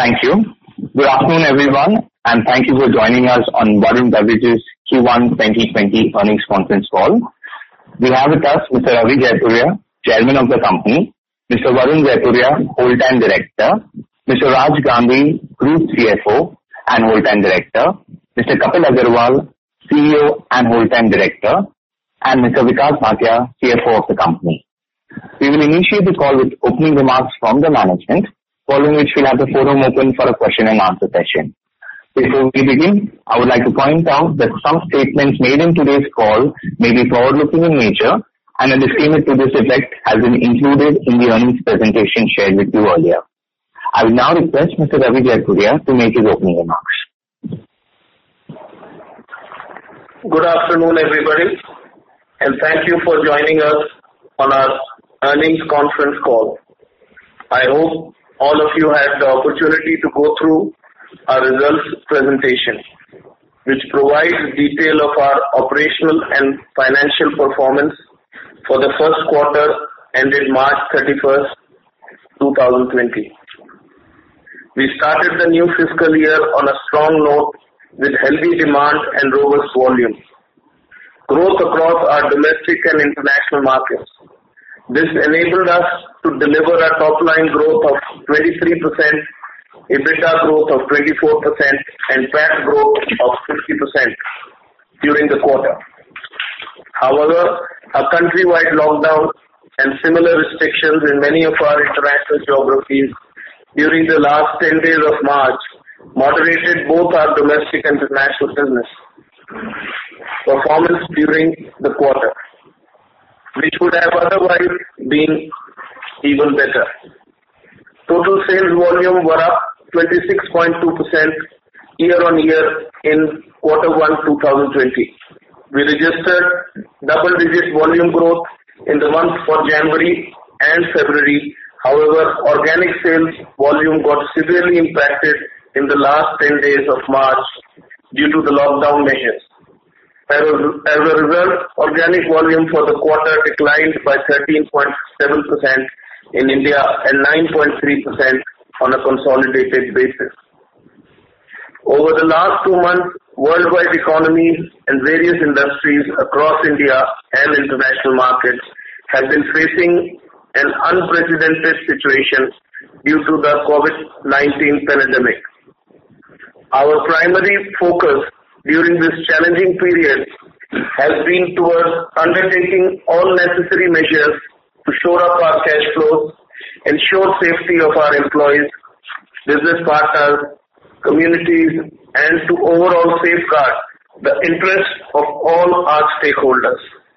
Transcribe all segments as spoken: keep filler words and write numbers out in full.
Thank you. Good afternoon, everyone, and thank you for joining us on Varun Beverages Q one twenty twenty earnings conference call. We have with us Mister Ravi Jaipuria, Chairman of the company, Mister Varun Jaipuria, Whole-Time Director, Mister Raj Gandhi, Group C F O and Whole-Time Director, Mister Kapil Agarwal, C E O and Whole-Time Director, and Mister Vikas Bhatia, C F O of the company. We will initiate the call with opening remarks from the management, following which we'll have the forum open for a question and answer session. Before we begin, I would like to point out that some statements made in today's call may be forward-looking in nature, and a disclaimer to this effect has been included in the earnings presentation shared with you earlier. I will now request Mister Ravi Jaipuria to make his opening remarks. Good afternoon, everybody, and thank you for joining us on our earnings conference call. I hope all of you had the opportunity to go through our results presentation, which provides detail of our operational and financial performance for the first quarter ended March thirty-first, twenty twenty. We started the new fiscal year on a strong note with healthy demand and robust volume. Growth across our domestic and international markets. This enabled us to deliver a top-line growth of twenty-three percent, EBITDA growth of twenty-four percent, and P A T growth of fifty percent during the quarter. However, a countrywide lockdown and similar restrictions in many of our international geographies during the last ten days of March moderated both our domestic and international business performance during the quarter, which would have otherwise been even better. Total sales volume were up twenty-six point two percent year-on-year in quarter one twenty twenty. We registered double-digit volume growth in the month for January and February. However, organic sales volume got severely impacted in the last ten days of March due to the lockdown measures. As a, as a result, organic volume for the quarter declined by thirteen point seven percent in India and nine point three percent on a consolidated basis. Over the last two months, worldwide economies and various industries across India and international markets have been facing an unprecedented situation due to the COVID nineteen pandemic. Our primary focus during this challenging period has been towards undertaking all necessary measures to shore up our cash flows, ensure safety of our employees, business partners, communities, and to overall safeguard the interests of all our stakeholders.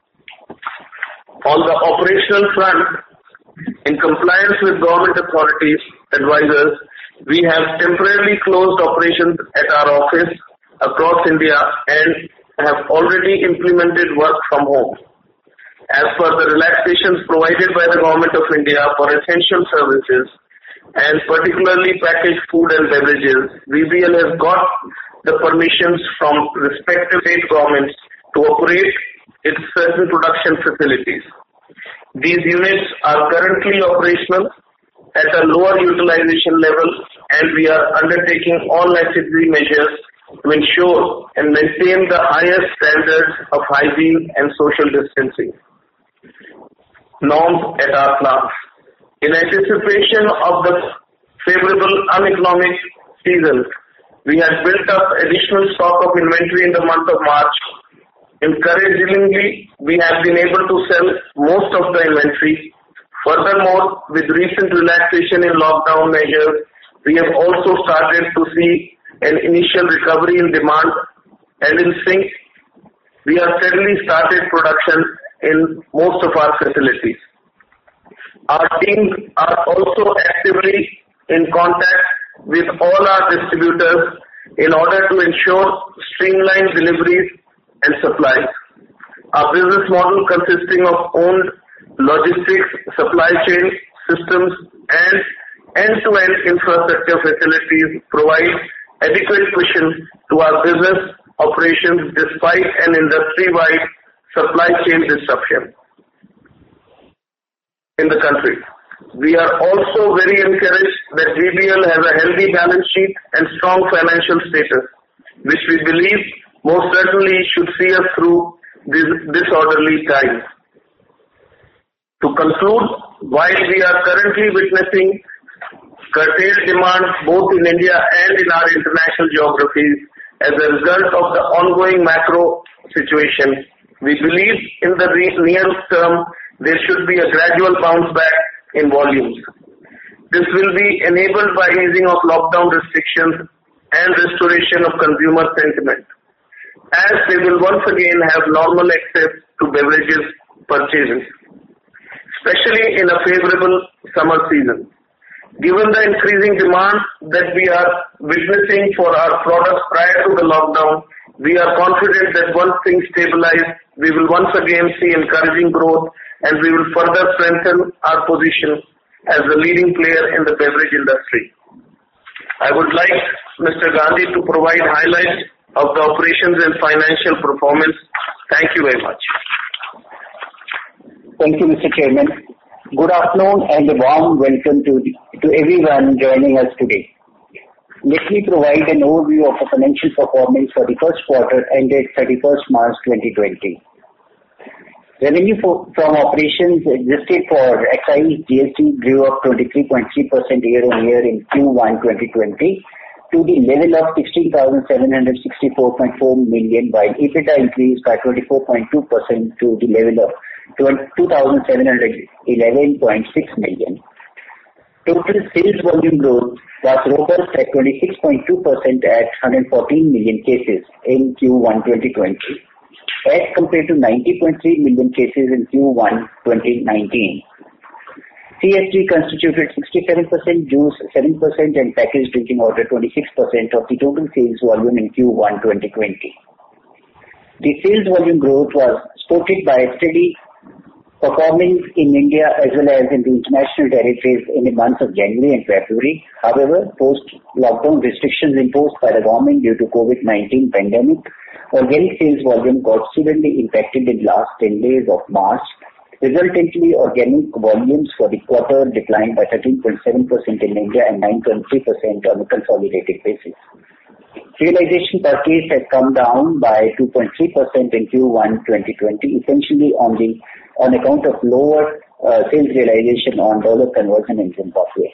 On the operational front, in compliance with government authorities' advisors, we have temporarily closed operations at our office across India and have already implemented work from home. As per the relaxations provided by the Government of India for essential services and particularly packaged food and beverages, V B L has got the permissions from respective state governments to operate its certain production facilities. These units are currently operational at a lower utilization level, and we are undertaking all necessary measures to ensure and maintain the highest standards of hygiene and social distancing norms at our plants. In anticipation of the favorable uneconomic season, we had built up additional stock of inventory in the month of March. Encouragingly, we have been able to sell most of the inventory. Furthermore, with recent relaxation in lockdown measures, we have also started to see an initial recovery in demand, and in sync, we have steadily started production in most of our facilities. Our teams are also actively in contact with all our distributors in order to ensure streamlined deliveries and supplies. Our business model consisting of owned logistics, supply chain systems, and end-to-end infrastructure facilities provide adequate cushion to our business operations despite an industry-wide supply chain disruption in the country. We are also very encouraged that V B L has a healthy balance sheet and strong financial status, which we believe most certainly should see us through these disorderly times. To conclude, while we are currently witnessing curtailed demand both in India and in our international geographies as a result of the ongoing macro situation, we believe in the near term there should be a gradual bounce back in volumes. This will be enabled by easing of lockdown restrictions and restoration of consumer sentiment, as they will once again have normal access to beverages purchases, especially in a favorable summer season. Given the increasing demand that we are witnessing for our products prior to the lockdown, we are confident that once things stabilize, we will once again see encouraging growth and we will further strengthen our position as the leading player in the beverage industry. I would like Mister Gandhi to provide highlights of the operations and financial performance. Thank you very much. Thank you, Mister Chairman. Good afternoon and a warm welcome to, to everyone joining us today. Let me provide an overview of the financial performance for the first quarter ended thirty-first March twenty twenty. Revenue for, from operations adjusted for excise G S T grew up twenty-three point three percent year-on-year in Q one twenty twenty to the level of sixteen thousand seven hundred sixty-four point four million, while EBITDA increased by twenty-four point two percent to the level of two thousand seven hundred eleven point six million. Total sales volume growth was robust at twenty-six point two percent at one hundred fourteen million cases in Q one twenty twenty, as compared to ninety point three million cases in Q one twenty nineteen. C S D constituted sixty-seven percent, juice seven percent, and packaged drinking water twenty-six percent of the total sales volume in Q one twenty twenty. The sales volume growth was supported by steady performance in India as well as in the international territories in the months of January and February. However, post-lockdown restrictions imposed by the government due to COVID nineteen pandemic, organic sales volume got severely impacted in the last ten days of March. Resultantly, organic volumes for the quarter declined by thirteen point seven percent in India and nine point three percent on a consolidated basis. Realization per case has come down by two point three percent in Q one twenty twenty, essentially on the on account of lower uh, sales realization on dollar conversion in Zimbabwe.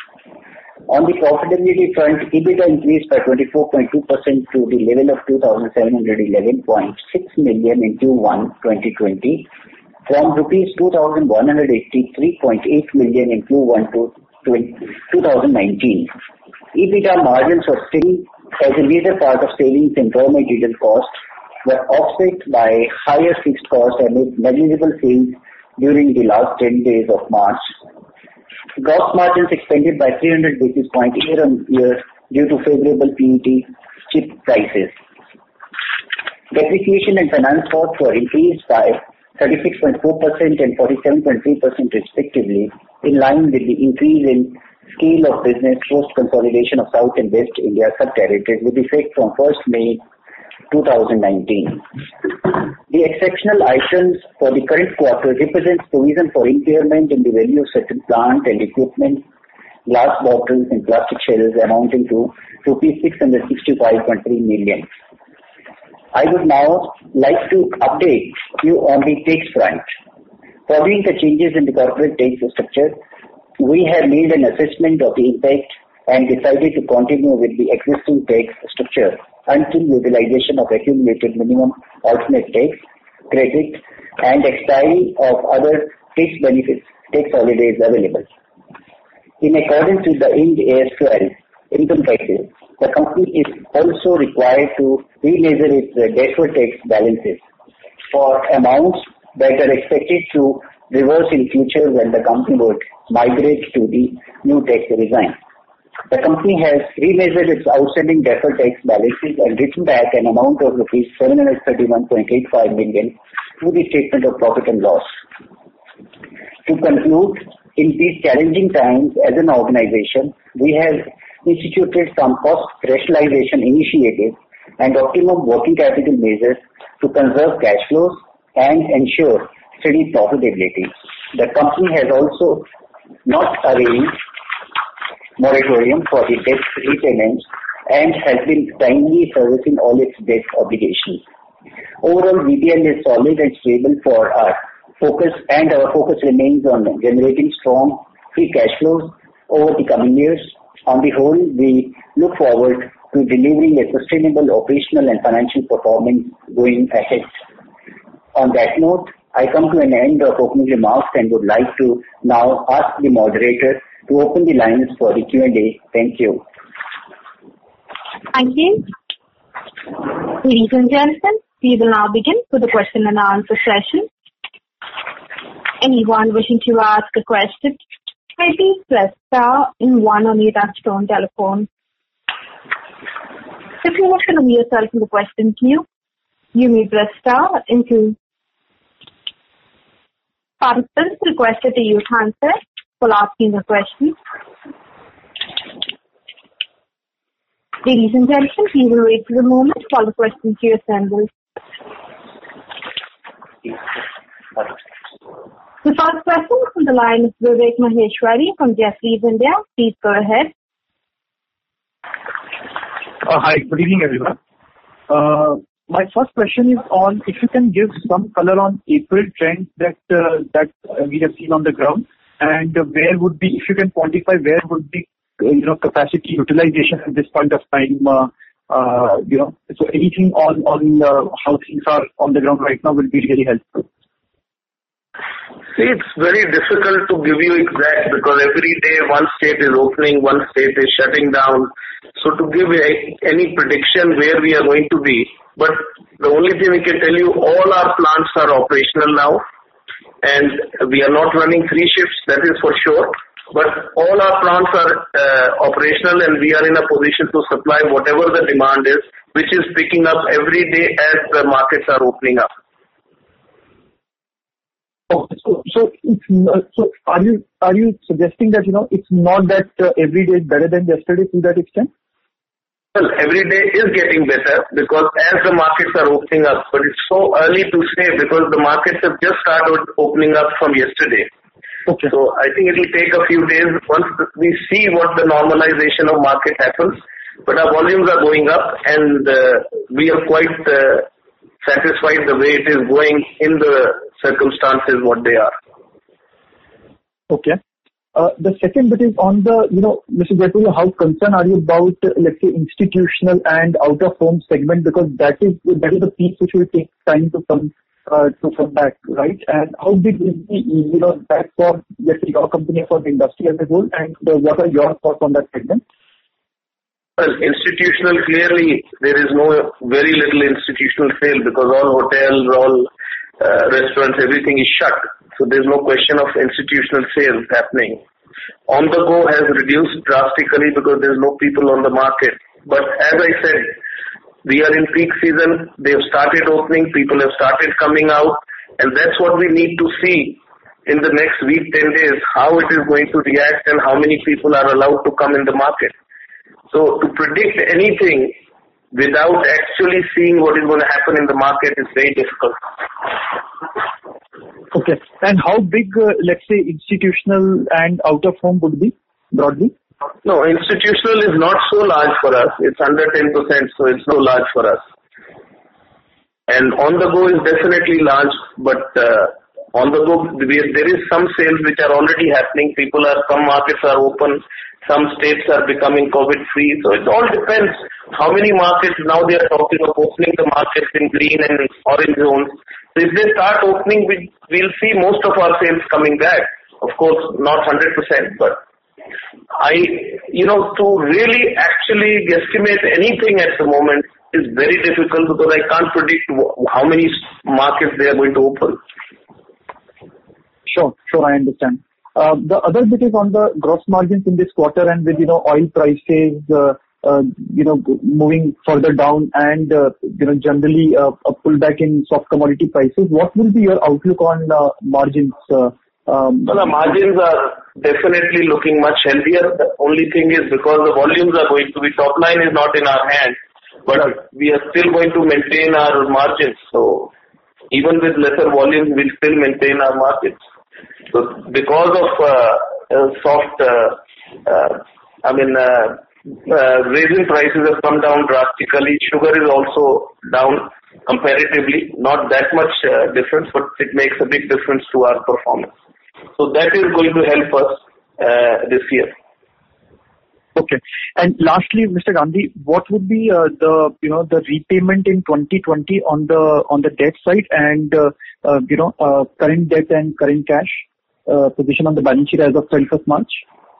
On the profitability front, EBITDA increased by twenty-four point two percent to the level of two thousand seven hundred eleven point six million in Q one twenty twenty from rupees two thousand one hundred eighty-three point eight million in Q one twenty nineteen. EBITDA margins were still as a major part of savings in raw material costs were offset by higher fixed costs amid negligible sales during the last ten days of March. Gross margins expanded by three hundred basis points year-on-year due to favorable P E T chip prices. Depreciation and finance costs were increased by thirty-six point four percent and forty-seven point three percent respectively, in line with the increase in scale of business post-consolidation of South and West India sub-territories with effect from first May twenty nineteen. The exceptional items for the current quarter represents provision for impairment in the value of certain plant and equipment, glass bottles and plastic shells amounting to rupees six hundred sixty-five point three million. I would now like to update you on the tax front. Following the changes in the corporate tax structure, we have made an assessment of the impact and decided to continue with the existing tax structure until utilization of accumulated minimum alternate tax credit and expiry of other tax benefits, tax holidays available. In accordance with the Ind A S twelve income taxes, the company is also required to remeasure its deferred tax balances for amounts that are expected to reverse in future when the company would migrate to the new tax regime. The company has remeasured its outstanding deferred tax balances and written back an amount of rupees seven hundred thirty-one point eight five million to the statement of profit and loss. To conclude, in these challenging times as an organization, we have instituted some cost rationalization initiatives and optimum working capital measures to conserve cash flows and ensure steady profitability. The company has also not arranged moratorium for the debt repayments and has been timely servicing all its debt obligations. Overall, V B L is solid and stable for our focus, and our focus remains on generating strong free cash flows over the coming years. On the whole, we look forward to delivering a sustainable operational and financial performance going ahead. On that note, I come to an end of opening remarks and would like to now ask the moderator to open the lines for the Q and A. Thank you. Thank you. Ladies and gentlemen, we will now begin with the question and answer session. Anyone wishing to ask a question, please press star and one on your touchtone telephone. If you wish to remove yourself from the question queue, you may press star and two. Participants requested to use handset while asking a question. Ladies and gentlemen, we will wait for a moment while the question queue assembles. The first question from the line is Vivek Maheshwari from Jefferies India. Please go ahead. Uh, hi, good evening everyone. Uh, my first question is on if you can give some color on April trends that uh, that uh, we have seen on the ground, and uh, where would be, if you can quantify, where would be uh, you know capacity utilization at this point of time. Uh, uh, you know, so anything on on uh, how things are on the ground right now will be really helpful. See, it's very difficult to give you exact because every day one state is opening, one state is shutting down. So to give a, any prediction where we are going to be, but the only thing we can tell you, all our plants are operational now, and we are not running three shifts, that is for sure. But all our plants are uh, operational, and we are in a position to supply whatever the demand is, which is picking up every day as the markets are opening up. Oh, so so, it's, uh, so are you are you suggesting that you know it's not that uh, every day is better than yesterday to that extent? Well, every day is getting better because as the markets are opening up, but it's so early to say because the markets have just started opening up from yesterday. Okay. So I think it will take a few days once we see what the normalization of market happens. But our volumes are going up, and uh, we are quite uh, satisfied the way it is going in the circumstances what they are. Okay. Uh, the second bit is on the, you know, Mister Jaipuria, how concerned are you about, uh, let's say, institutional and out-of-home segment, because that is that is the piece which will take time to come uh, to come back, right? And how big is the, you know, that for, let's say, your company, for the industry as a whole, and uh, what are your thoughts on that segment? Well, institutional, clearly, there is no very little institutional sale because all hotels, all uh, restaurants, everything is shut. So there's no question of institutional sales happening. On the go has reduced drastically because there's no people on the market. But as I said, we are in peak season. They've started opening. People have started coming out. And that's what we need to see in the next week, ten days, how it is going to react and how many people are allowed to come in the market. So to predict anything without actually seeing what is going to happen in the market is very difficult. Okay. And how big, uh, let's say, institutional and out-of-home would be, broadly? No, institutional is not so large for us. It's under ten percent, so it's not large for us. And on the go is definitely large, but uh, on the go, there is some sales which are already happening. People are, some markets are open, some states are becoming COVID-free. So it all depends how many markets now they are talking of opening the markets in green and orange zones. So if they start opening, we, we'll see most of our sales coming back. Of course, not one hundred percent, but I, you know, to really actually guesstimate anything at the moment is very difficult because I can't predict how many markets they are going to open. Sure, sure, I understand. Uh, the other bit is on the gross margins in this quarter, and with, you know, oil prices, uh, uh, you know, moving further down and, uh, you know, generally uh, a pullback in soft commodity prices. What will be your outlook on uh, margins? Uh, um, well, the margins are definitely looking much healthier. The only thing is because the volumes are going to be, top line is not in our hands, but we are still going to maintain our margins. So even with lesser volumes, we'll still maintain our margins. So because of uh, uh, soft, uh, uh, I mean, uh, uh, raisin prices have come down drastically. Sugar is also down comparatively, not that much uh, difference, but it makes a big difference to our performance. So that is going to help us uh, this year. Okay. And lastly, Mister Gandhi, what would be uh, the you know the repayment in twenty twenty on the on the debt side and uh, uh, you know uh, current debt and current cash uh, position on the balance sheet as of thirty-first March?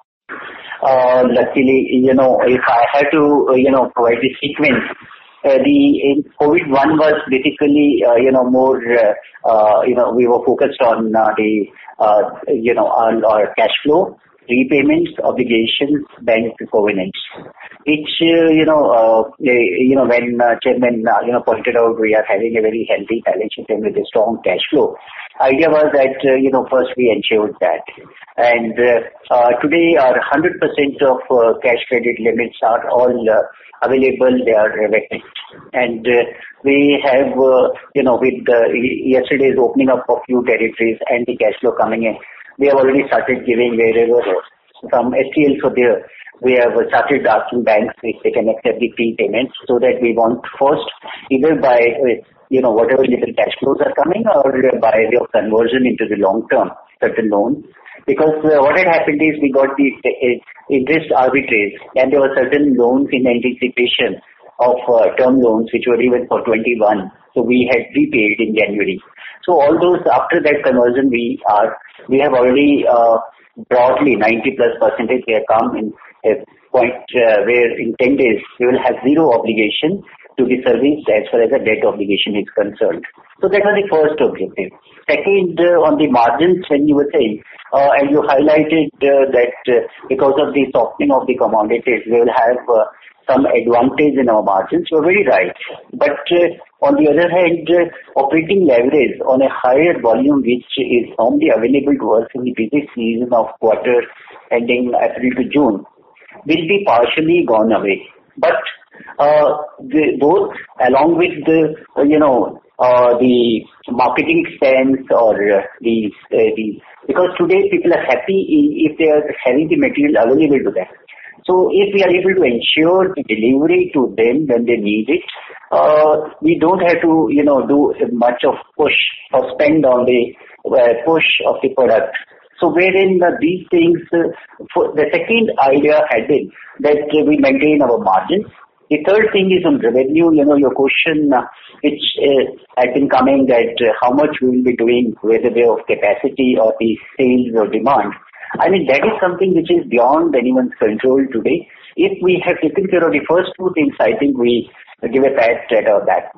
Uh, luckily, you know, if I had to, uh, you know, provide the sequence, uh, the in COVID one was basically, uh, you know, more, uh, uh, you know, we were focused on uh, the, uh, you know, our, our cash flow, repayments, obligations, bank covenants. Which, uh, you know, uh, you know, when uh, Chairman, uh, you know, pointed out we are having a very healthy balance sheet and with a strong cash flow. Idea was that, uh, you know, first we ensured that. And uh, uh, today our one hundred percent of uh, cash credit limits are all uh, available, they are vacant. And uh, we have, uh, you know, with uh, yesterday's opening up of few territories and the cash flow coming in, we have already started giving wherever some S T Ls are there. We have started asking banks if they can accept the prepayments so that we want first either by, you know, whatever little cash flows are coming or by way of conversion into the long term certain loans. Because uh, what had happened is we got the uh, interest arbitrage and there were certain loans in anticipation of uh, term loans which were even for twenty-one. So we had prepaid in January. So all those after that conversion we are, we have already uh, broadly ninety plus percentage we have come in a point uh, where in ten days we will have zero obligation to be serviced as far as the debt obligation is concerned. So that was the first objective. Second, uh, on the margins when you were saying, uh, and you highlighted uh, that uh, because of the softening of the commodities, we will have uh, some advantage in our margins. You're very right. But uh, on the other hand, uh, operating leverage on a higher volume which is normally available to us in the busy season of quarter ending April to June will be partially gone away. But uh, the, both along with the, uh, you know, uh, the marketing expense or uh, the, uh, the, because today people are happy if they are having the material available to them. So if we are able to ensure the delivery to them when they need it, uh, we don't have to, you know, do much of push or spend on the uh, push of the product. So wherein uh, these things, uh, for the second idea had been that uh, we maintain our margins. The third thing is on revenue. You know, your question uh, which uh, had been coming that uh, how much we will be doing whether way of capacity or the sales or demand. I mean, that is something which is beyond anyone's control today. If we have taken care of the first two things, I think we give a pat at our back.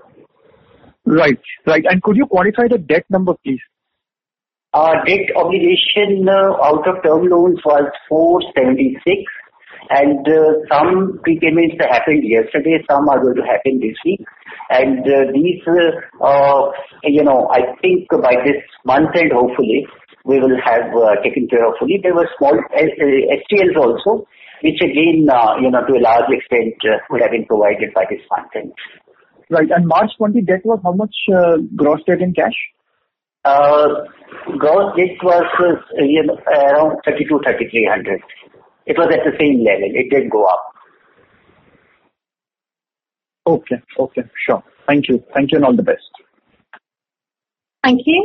Right, right. And could you quantify the debt number, please? Our debt obligation uh, out of term loans was four seventy-six, and uh, some prepayments happened yesterday, some are going to happen this week. And uh, these, uh, uh, you know, I think by this month end, hopefully, we will have uh, taken care of fully. There were small S T Ls also, which again, uh, you know, to a large extent uh, would have been provided by this month end. Right. And March twentieth debt was how much uh, gross debt in cash? Uh, gross debt was uh, you know, around thirty-two, thirty-three hundred. It was at the same level. It did go up. Okay. Okay. Sure. Thank you. Thank you and all the best. Thank you.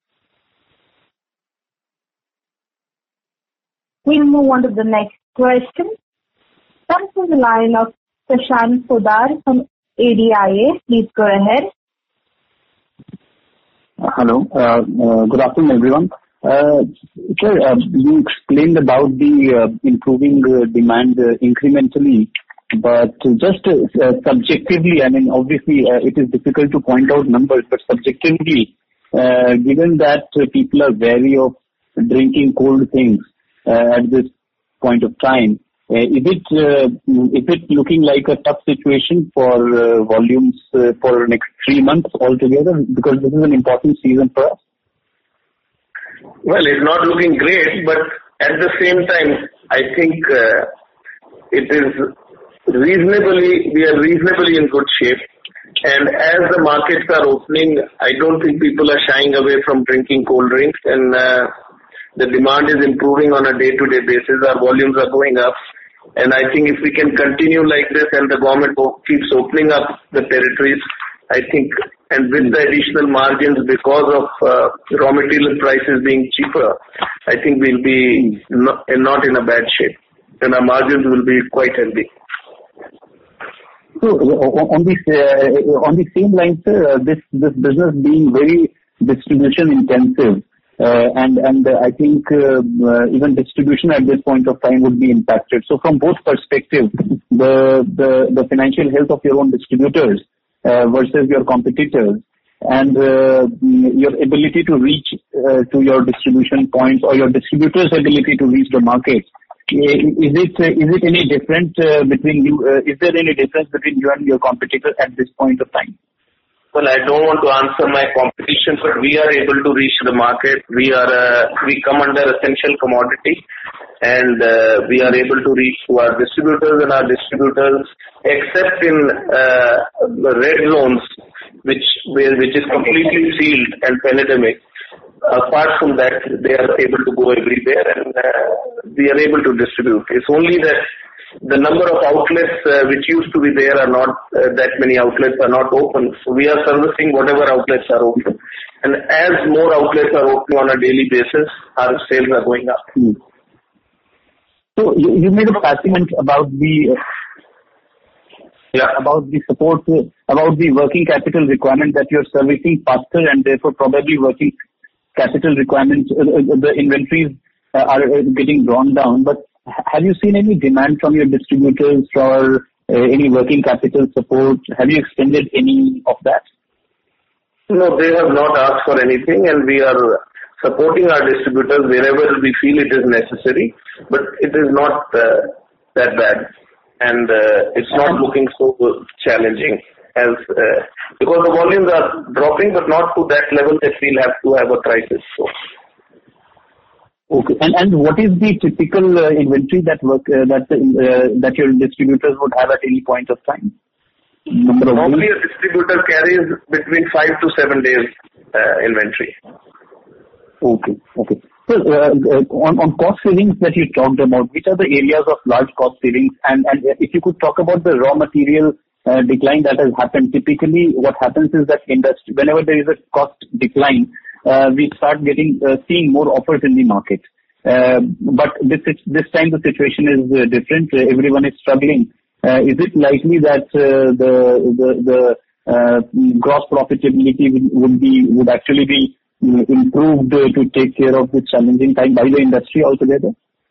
We'll move on to the next question. Comes from the line of Prashant Podar from A D I A. Please go ahead. Uh, hello. Uh, uh, good afternoon, everyone. Uh, sir, uh, you explained about the uh, improving uh, demand uh, incrementally, but just uh, subjectively, I mean, obviously uh, it is difficult to point out numbers, but subjectively, uh, given that uh, people are wary of drinking cold things uh, at this point of time, uh, is it uh, is it looking like a tough situation for uh, volumes uh, for next three months altogether? Because this is an important season for us. Well, it's not looking great, but at the same time, I think uh, it is reasonably, we are reasonably in good shape. And as the markets are opening, I don't think people are shying away from drinking cold drinks. And uh, The demand is improving on a day-to-day basis. Our volumes are going up. And I think if we can continue like this and the government keeps opening up the territories, I think, and with the additional margins because of uh, raw material prices being cheaper, I think we'll be not, not in a bad shape. And our margins will be quite healthy. So on the uh, on the same lines, sir, uh, this this business being very distribution intensive, uh, and and uh, I think uh, uh, even distribution at this point of time would be impacted. So from both perspectives, the the the financial health of your own distributors uh, versus your competitors, and uh, your ability to reach uh, to your distribution points or your distributors' ability to reach the market. Is it is it any different uh, between you? Uh, is there any difference between you and your competitor at this point of time? Well, I don't want to answer my competition, but we are able to reach the market. We are uh, we come under essential commodity, and uh, we are able to reach to our distributors and our distributors, except in uh, red zones, which which is completely sealed and pandemic. Apart from that, they are able to go everywhere and uh, we are able to distribute. It's only that the number of outlets uh, which used to be there are not, uh, that many outlets are not open. So we are servicing whatever outlets are open. And as more outlets are open on a daily basis, our sales are going up. Hmm. So you, you made a statement about the uh, yeah. about the support, uh, about the working capital requirement that you're servicing faster and therefore probably working capital requirements, uh, the inventories uh, are uh, getting drawn down, but have you seen any demand from your distributors for uh, any working capital support? Have you extended any of that? No, they have not asked for anything, and we are supporting our distributors wherever we feel it is necessary, but it is not uh, that bad, and uh, it's not looking so challenging. As, uh, because the volumes are dropping, but not to that level that we'll have to have a crisis. So. Okay. And and what is the typical uh, inventory that work uh, that uh, that your distributors would have at any point of time? Number of Normally, days? a distributor carries between five to seven days uh, inventory. Okay. Okay. So uh, on on cost savings that you talked about, which are the areas of large cost savings? And and if you could talk about the raw material Uh, decline that has happened. Typically, what happens is that industry, whenever there is a cost decline, uh, we start getting uh, seeing more offers in the market. Uh, but this this time the situation is uh, different. Uh, everyone is struggling. Uh, is it likely that uh, the the, the uh, gross profitability would, would be would actually be uh, improved uh, to take care of this challenging time by the industry altogether?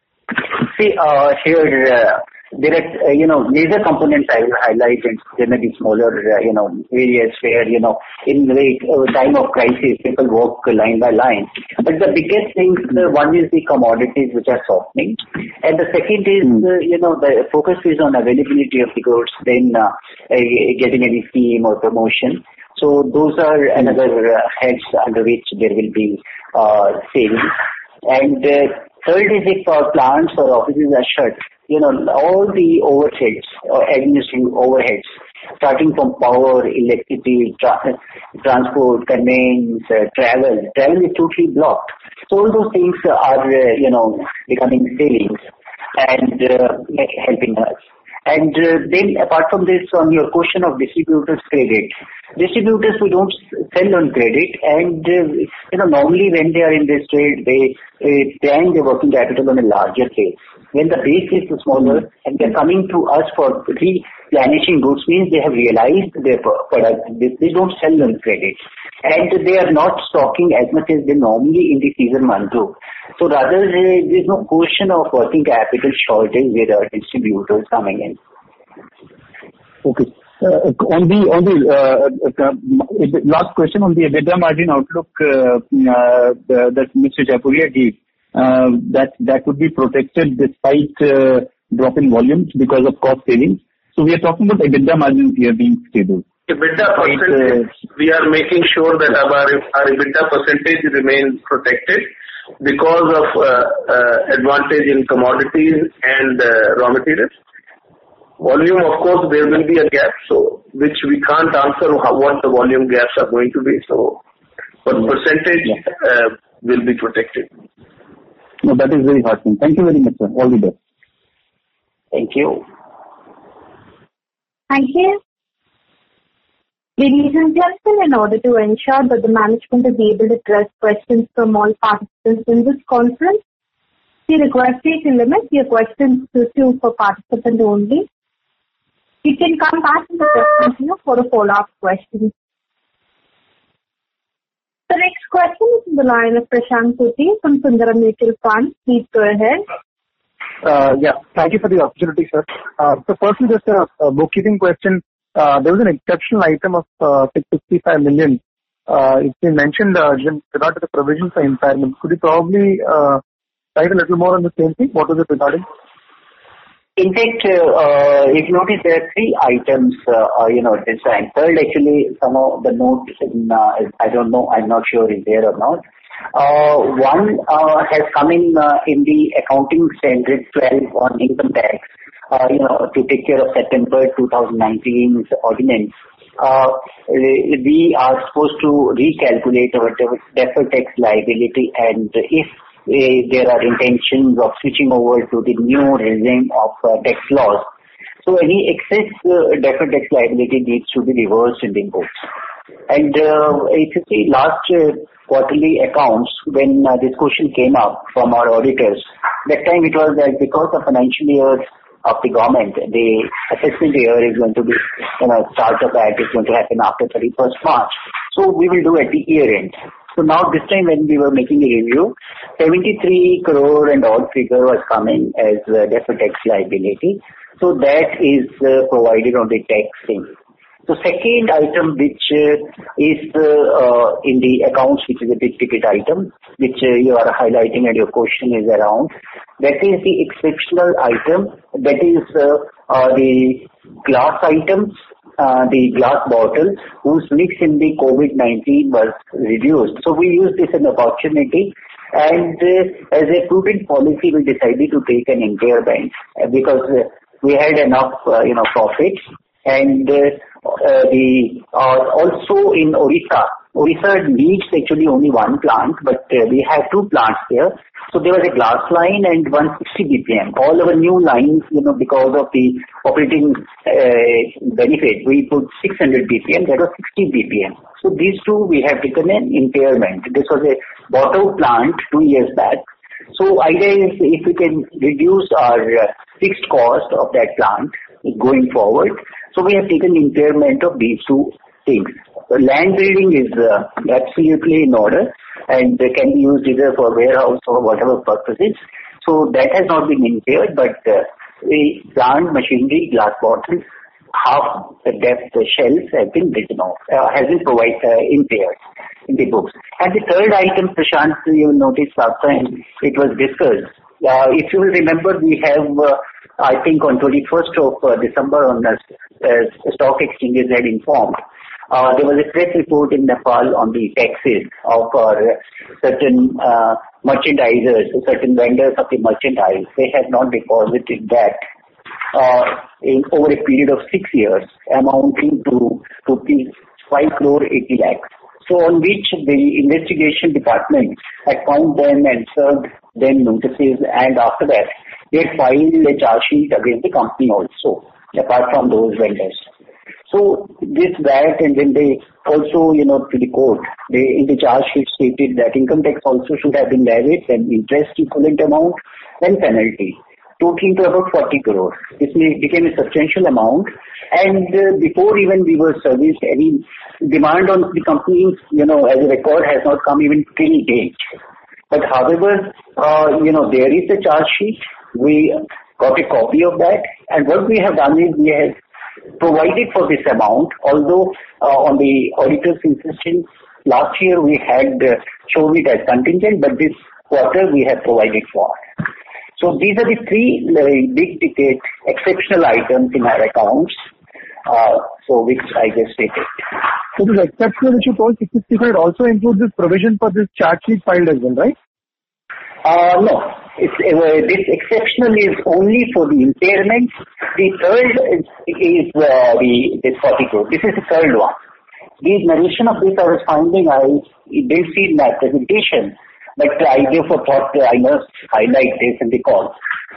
See, uh, here. Uh, There are, uh, you know, major components I will highlight and generally smaller, uh, you know, areas where, you know, in the uh, time of crisis, people walk line by line. But the biggest thing, uh, one is the commodities which are softening. And the second is, uh, you know, the focus is on availability of the goods, then uh, uh, getting any scheme or promotion. So those are another uh, heads under which there will be uh, savings. And uh, third is if our plants or offices are shut, you know, all the overheads, or administrative overheads, starting from power, electricity, tra- transport, conveyance, uh, travel, travel is totally blocked. So all those things are, uh, you know, becoming savings and uh, helping us. And uh, then apart from this, on your question of distributors' credit, distributors we don't sell on credit, and uh, you know normally when they are in this trade, they uh, plan their working capital on a larger base. When the base is smaller and they're coming to us for replenishing goods, means they have realized their product. They, they don't sell on credit, and they are not stocking as much as they normally in the season month do. So rather, uh, there's no question of working capital shortage with our distributors coming in. Okay. Uh, on the on the uh, uh, last question on the EBITDA margin outlook uh, uh, that Mister Jaipuria gave, uh, that that would be protected despite uh, drop in volumes because of cost savings. So we are talking about EBITDA margins here being stable. EBITDA percentage, uh, we are making sure that our, our EBITDA percentage remains protected because of uh, uh, advantage in commodities and uh, raw materials. Volume, of course, there will be a gap, so which we can't answer how, what the volume gaps are going to be. So, but percentage uh, will be protected. No, that is very heartening. Thank you very much, sir. All the best. Thank you. Thank you. Ladies and gentlemen, in order to ensure that the management is able to address questions from all participants in this conference, we request you to limit your questions to two per participant only. You can come back in the question queue for a follow-up question. The next question is in the line of Prashant Putti from Sundaram Mutual Fund. Please go ahead. Uh, yeah, thank you for the opportunity, sir. Uh, so firstly, just a, a bookkeeping question. Uh, there was an exceptional item of uh, six hundred fifty-five million. Uh, it's been mentioned uh, in regard to the provision for impairment. Could you probably uh, write a little more on the same thing? What was it regarding? In fact, uh, if you notice, there are three items, uh, you know, this time. Third, actually, some of the notes, in, uh, I don't know, I'm not sure is there or not. Uh, one uh, has come in uh, in the accounting standard twelve on income tax, uh, you know, to take care of September twenty nineteen's ordinance. Uh, we are supposed to recalculate our deferred tax liability, and if uh, there are intentions of switching over to the new regime of uh, tax laws, so any excess uh, deferred tax liability needs to be reversed in the books. And uh, if you see last uh, quarterly accounts, when uh, this question came up from our auditors, that time it was that because the financial year of the government, the assessment year is going to be, you know, start of that is going to happen after thirty-first March. So we will do at the year end. So now this time when we were making a review, seventy-three crore and odd figure was coming as uh, deferred tax liability. So that is uh, provided on the tax thing. So second item which uh, is uh, uh, in the accounts, which is a big ticket item, which uh, you are highlighting and your question is around, that is the exceptional item, that is uh, uh, the glass items, uh, the glass bottles whose mix in the COVID nineteen was reduced. So we use this as an opportunity, and uh, as a prudent policy we decided to take an impairment uh, because uh, we had enough uh, you know profits. And uh, uh, the uh, also in Orissa, Orissa needs actually only one plant, but uh, we have two plants there. So there was a glass line and one hundred sixty B P M. All our new lines, you know, because of the operating uh, benefit, we put six hundred B P M. That was sixty B P M. So these two we have taken an impairment. This was a bought-out plant two years back. So idea is if we can reduce our uh, fixed cost of that plant going forward. So we have taken impairment of these two things. The land building is uh, absolutely in order and they can be used either for warehouse or whatever purposes. So that has not been impaired, but uh, the plant machinery, glass bottles, half the depth the shelves have been written off, uh, has been provided uh, impaired in the books. And the third item, Prashant, you noticed last time it was discussed. Uh, if you will remember, we have, uh, I think on twenty-first of uh, December on the uh, stock exchanges had informed, uh, there was a press report in Nepal on the taxes of uh, certain uh, merchandisers, certain vendors of the merchandise. They had not deposited that uh, in over a period of six years, amounting to rupees five crore eighty lakhs. So on which the investigation department had found them and served them notices, and after that they had filed a charge sheet against the company also, apart from those vendors. So this, that, and then they also, you know, to the court, they in the charge sheet stated that income tax also should have been levied, and interest equivalent amount and penalty, totaling to about forty crores. This became a substantial amount, and uh, before even we were serviced, any demand on the company, you know, as a record has not come even till date. But however, uh, you know, there is a charge sheet. We got a copy of that, and what we have done is we have provided for this amount, although uh, on the auditor's insistence, last year we had uh, shown it as contingent, but this quarter we have provided for. So these are the three uh, big ticket exceptional items in our accounts, uh, so which I just stated. So this exceptional which you told six hundred fifty-five also includes this provision for this charge sheet filed as well, right? Uh, no, it's, uh, this exceptional is only for the impairment. The third is, is uh, the this forty crore. This is the third one. The narration of this I was finding, I didn't see in my presentation. but I therefore thought I must highlight this in the call.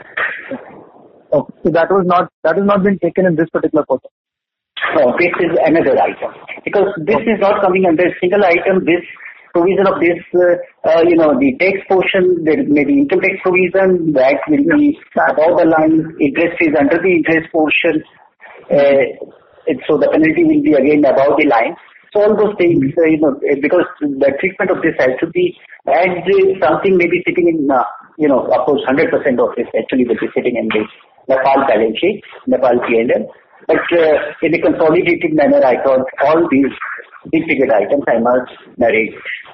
Okay. So that was not that has not been taken in this particular quarter. No, this is another item because this okay. is not coming under a single item. This provision of this, uh, uh, you know, the tax portion, there may be income tax provision that will be above the line. Interest is under the interest portion, uh, and so the penalty will be again above the line. So all those things, uh, you know, because the treatment of this has to be, as something may be sitting in, uh, you know, of course, one hundred percent of this actually will be sitting in the Nepal balance sheet, Nepal P and L. But uh, in a consolidated manner, I thought all these big ticket items I must narrate.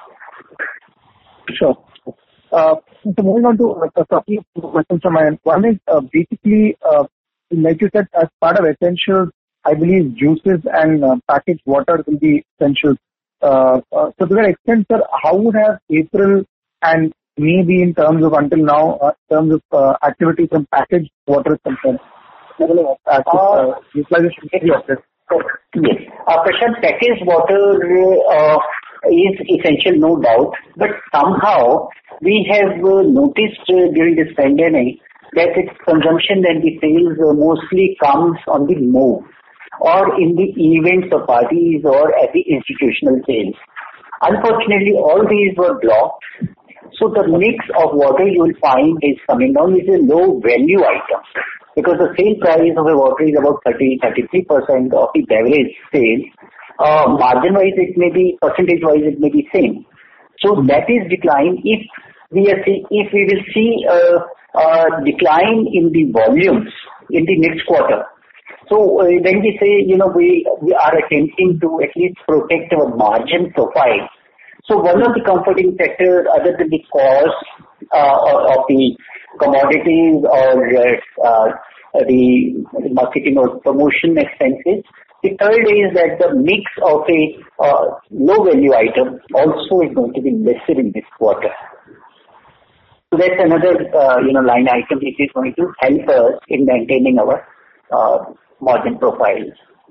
Sure. Uh, so moving on to a couple of questions from my end. One is uh, basically, uh, like you said, as part of essentials, I believe juices and uh, packaged water will be essentials. Uh, uh, so to that extent, sir, how would have April and maybe in terms of until now, uh, in terms of uh, activity from packaged water is concerned? Level of uh, uh, utilization of this. Yes. Uh, Prashant, packaged water uh, is essential, no doubt, but somehow we have uh, noticed uh, during this pandemic that its consumption and the sales uh, mostly comes on the move or in the events or parties or at the institutional sales. Unfortunately, all these were blocked. So the mix of water you will find is coming down is a low value item because the sale price of a water is about thirty to thirty-three percent of the beverage sale. Uh, margin wise it may be, percentage wise it may be same. So that is decline. If we are see, if we will see a, a decline in the volumes in the next quarter. So uh, when we say, you know, we, we are attempting to at least protect our margin profile. So one of the comforting factors other than the cost uh, of the commodities or uh, the marketing or promotion expenses, the third is that the mix of a uh, low value item also is going to be lesser in this quarter. So that's another uh, you know line item which is going to help us in maintaining our uh, margin profiles.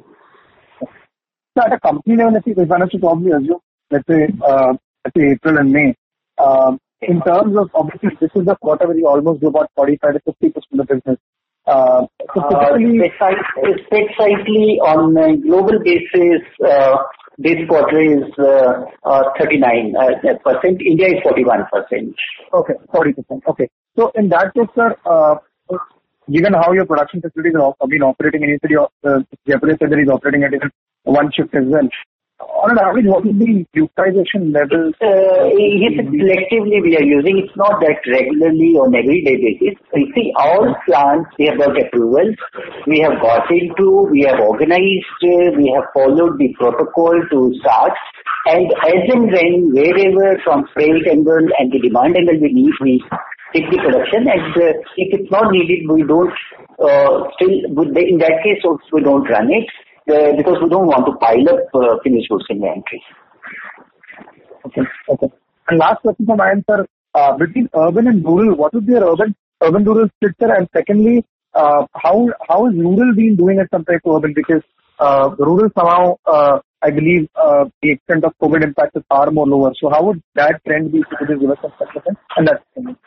So at a company level, if I have to probably assume, let's say, uh, let's say April and May, uh, in terms of, obviously, this is the quarter where you almost do about forty-five to fifty percent of the business. Uh, so typically, uh, precisely on a global basis, uh, this quarter is uh, uh, thirty-nine percent. India is forty-one percent. Okay, forty percent. Okay. So in that case, sir, uh, given how your production facilities have been operating, and you said your uh, Jaipur said that is operating at even one shift as well. On an average, what is the utilization level? Uh, yes, selectively we are using. It's not that regularly on everyday basis. You see, all plants, we have got approvals, we have got into, we have organized, uh, we have followed the protocol to start. And as and when, wherever from freight angle and the demand angle we need, we take the production. And uh, if it's not needed, we don't, uh, still, in that case also we don't run it. Uh, because we don't want to pile up uh, finished goods inventory. Okay, okay. And last question from my end, sir. Uh, between urban and rural, what would be your urban urban rural split, sir? And secondly, uh, how how is rural been doing as compared to urban? Because uh, rural somehow, uh, I believe, uh, the extent of COVID impact is far more lower. So how would that trend be? If you could give us some perspective? And that's it.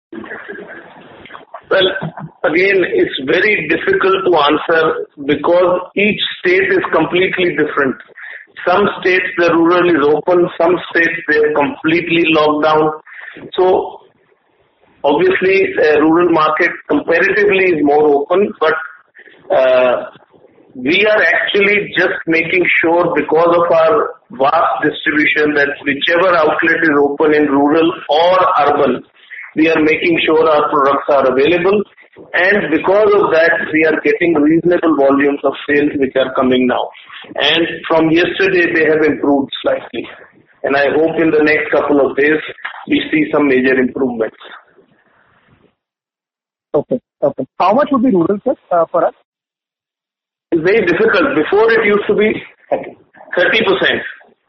Well, again, it's very difficult to answer because each state is completely different. Some states the rural is open, some states they're completely locked down. So obviously the rural market comparatively is more open, but uh, we are actually just making sure because of our vast distribution that whichever outlet is open in rural or urban, we are making sure our products are available, and because of that we are getting reasonable volumes of sales which are coming now. And from yesterday they have improved slightly, and I hope in the next couple of days we see some major improvements. Okay, okay. How much would be rural, sir, uh, for us? It's very difficult. Before it used to be thirty percent.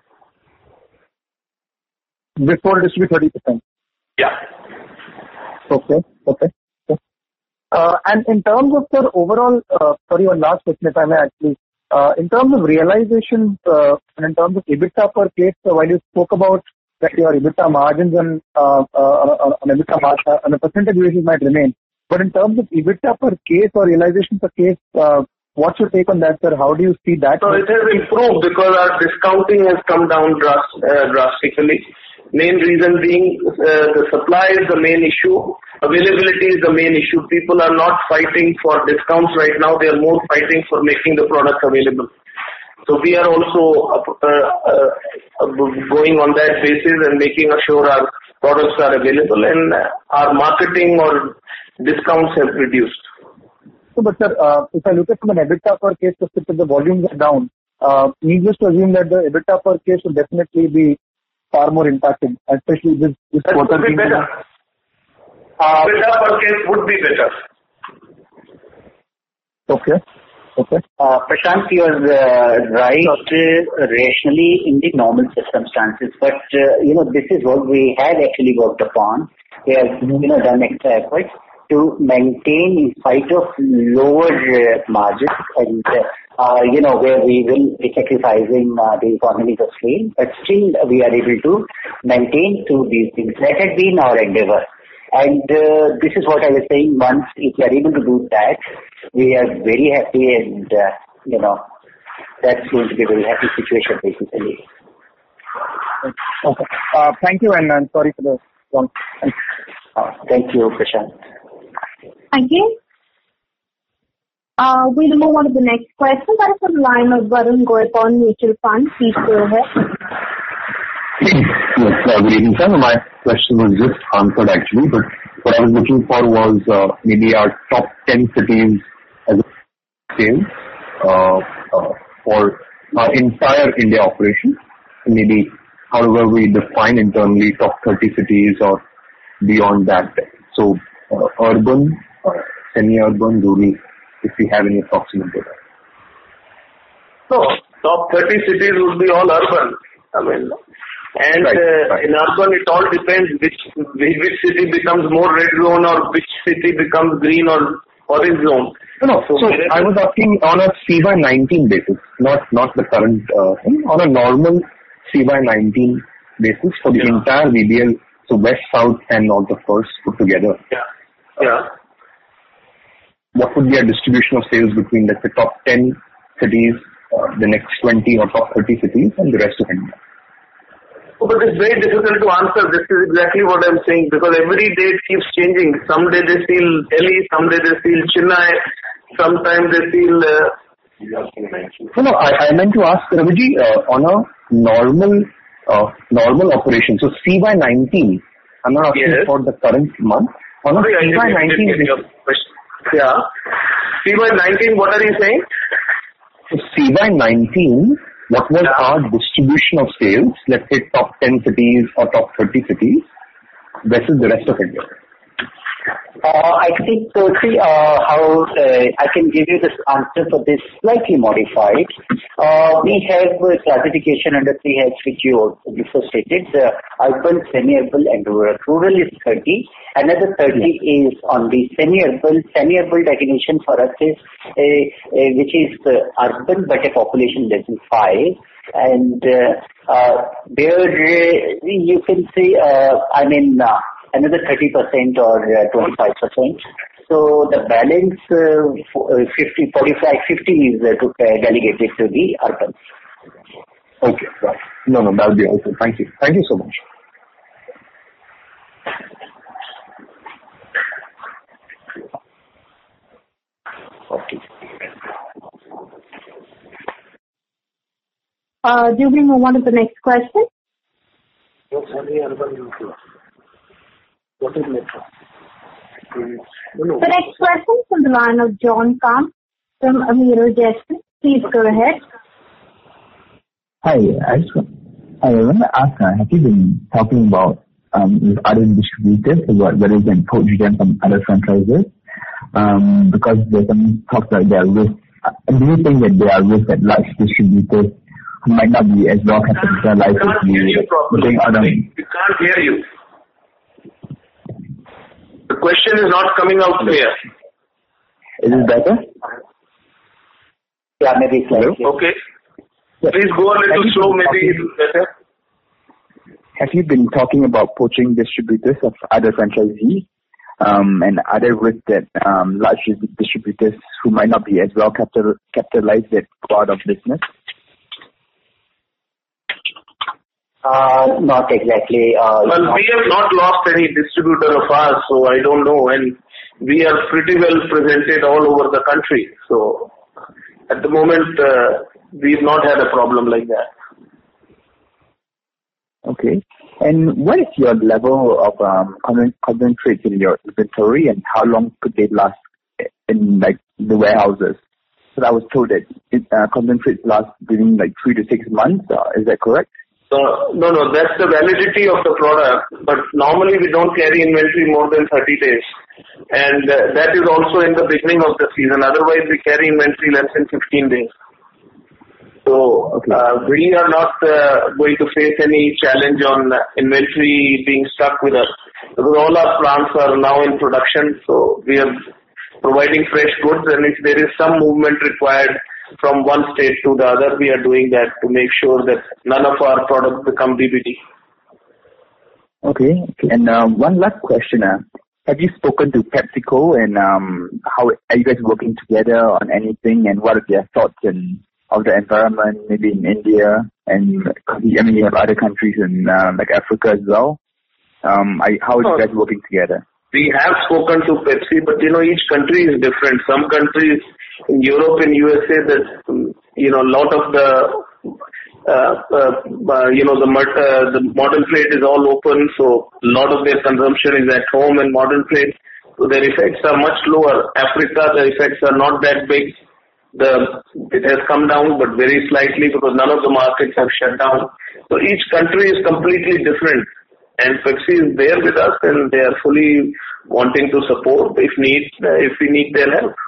Before it used to be thirty percent? Yeah. Okay, okay. okay. Uh, and in terms of the overall, uh, sorry, one last question if I may actually, uh, in terms of realization uh, and in terms of EBITDA per case, uh, while you spoke about that your EBITDA margins and uh, uh, on EBITDA mar- uh, on a percentage basis might remain. But in terms of EBITDA per case or realization per case, uh, what's your take on that, sir? How do you see that? So it has improved because our discounting has come down drast- uh, drastically. Main reason being uh, the supply is the main issue. Availability is the main issue. People are not fighting for discounts right now. They are more fighting for making the products available. So we are also uh, uh, going on that basis and making sure our products are available, and our marketing or discounts have reduced. So, but sir, uh, if I look at from an EBITDA per case perspective, the volumes are down. Uh, needless to assume that the EBITDA per case will definitely be far more impacted, especially this, this that quarter. Would be better. Uh, EBITDA per case would be better. Okay. Okay. Uh, Prashant, you are uh, right uh, rationally in the normal circumstances, but uh, you know this is what we have actually worked upon. We have you know done extra efforts to maintain in spite of lower uh, margins and uh, uh, you know where we will be sacrificing uh, the economies of scale, but still we are able to maintain through these things. That has been our endeavor. And uh, this is what I was saying, once if we are able to do that, we are very happy and, uh, you know, that's going to be a very happy situation basically. Okay. Uh, thank you, and I'm sorry for the wrong. Thank you, uh, thank you Prashant. Thank you. Uh, we'll move on to the next question. That is on the line of Varun Goyapon Mutual Fund. Please go ahead. Yes, uh, good evening, sir. My question was just answered actually, but what I was looking for was uh, maybe our top ten cities as a sales uh, uh, for our entire India operation. Maybe however we define internally top thirty cities or beyond that. So uh, urban, uh, semi-urban, rural, if we have any approximate data. So top thirty cities would be all urban. I mean. And right, uh, right. in urban, it all depends which which city becomes more red zone or which city becomes green or orange zone. No, no. So, so I was asking on a C Y nineteen basis, not not the current uh, thing, on a normal C Y nineteen basis for the yeah. entire V B L, so west, south, and north, of course, put together. Yeah. Yeah. What would be a distribution of sales between, let's say, top ten cities, uh, the next twenty or top thirty cities, and the rest of India? But it's very difficult to answer. This is exactly what I'm saying, because every day it keeps changing. Some day they feel Delhi, some day they feel Chennai, sometimes they feel... Uh... No, no, I, I meant to ask Raviji, uh, on a normal uh, normal operation, so C Y nineteen, I'm not asking yes. for the current month, on a Sorry, C Y nineteen... Yeah. C Y nineteen, what are you saying? So C Y nineteen... What was yeah. our distribution of sales, let's say top ten cities or top thirty cities, versus the rest of India? Uh, I think, so see, uh, how uh, I can give you this answer for this slightly modified. Uh, we have a classification under three H, which you before stated, the urban, semi-urban, and rural. Rural is thirty. Another thirty yeah. is on the semi-urban. Semi-urban definition for us is a, a, which is uh, urban but a population less than five. And uh, uh, there uh, you can see, uh, I mean, uh, another thirty percent or uh, twenty-five percent. So the balance uh, fifty, forty-five, fifty is uh, to, uh, delegated to the urban. Okay, right. No, no, that will be also. Thank you. Thank you so much. Okay. Uh, do we move on to the next question? What is metro? The next question from the line of John Kam from Amiro Jason. Please go ahead. Hi, I just I want to ask, uh, have you been talking about um, with other distributors about whether you can poach them from other franchises? Um, because there's some talk that there are risks. Uh, do you think that there are risks that large distributors who might not be as well capitalized as you going on? We can't hear you. The question is not coming out clear. Is it better? Yeah, maybe slightly. Okay. Yes. Please go a little slow, maybe it will be better. have you been talking about poaching distributors of other franchisees? Um, and are there risks that um, large distributors who might not be as well capital, capitalized that go out of business? Uh, not exactly. Uh, well, not we have not lost any distributor of ours, so I don't know. And we are pretty well presented all over the country. So at the moment, uh, we've not had a problem like that. Okay. And what is your level of um, concentrates in your inventory, and how long could they last in like the warehouses? So I was told that it, uh, concentrates last within like three to six months. Uh, is that correct? Uh, no, no, that's the validity of the product. But normally we don't carry inventory more than thirty days, and uh, that is also in the beginning of the season. Otherwise, we carry inventory less than fifteen days. So okay. uh, we are not uh, going to face any challenge on inventory being stuck with us, because all our plants are now in production. So we are providing fresh goods, and if there is some movement required from one state to the other, we are doing that to make sure that none of our products become D B T. Okay. And uh, one last question. Uh, have you spoken to PepsiCo, and um, how are you guys working together on anything, and what are their thoughts and of the environment, maybe in India, and I mean you have other countries in uh, like Africa as well. Um, I, how are you guys working together? We have spoken to Pepsi, but you know each country is different. Some countries in Europe and U S A, that you know a lot of the uh, uh, uh, you know the uh, the modern trade is all open, so a lot of their consumption is at home and modern trade. So their effects are much lower. Africa, the effects are not that big. The it has come down, but very slightly, because none of the markets have shut down. So each country is completely different, and Pepsi is there with us, and they are fully wanting to support if need uh, if we need their help.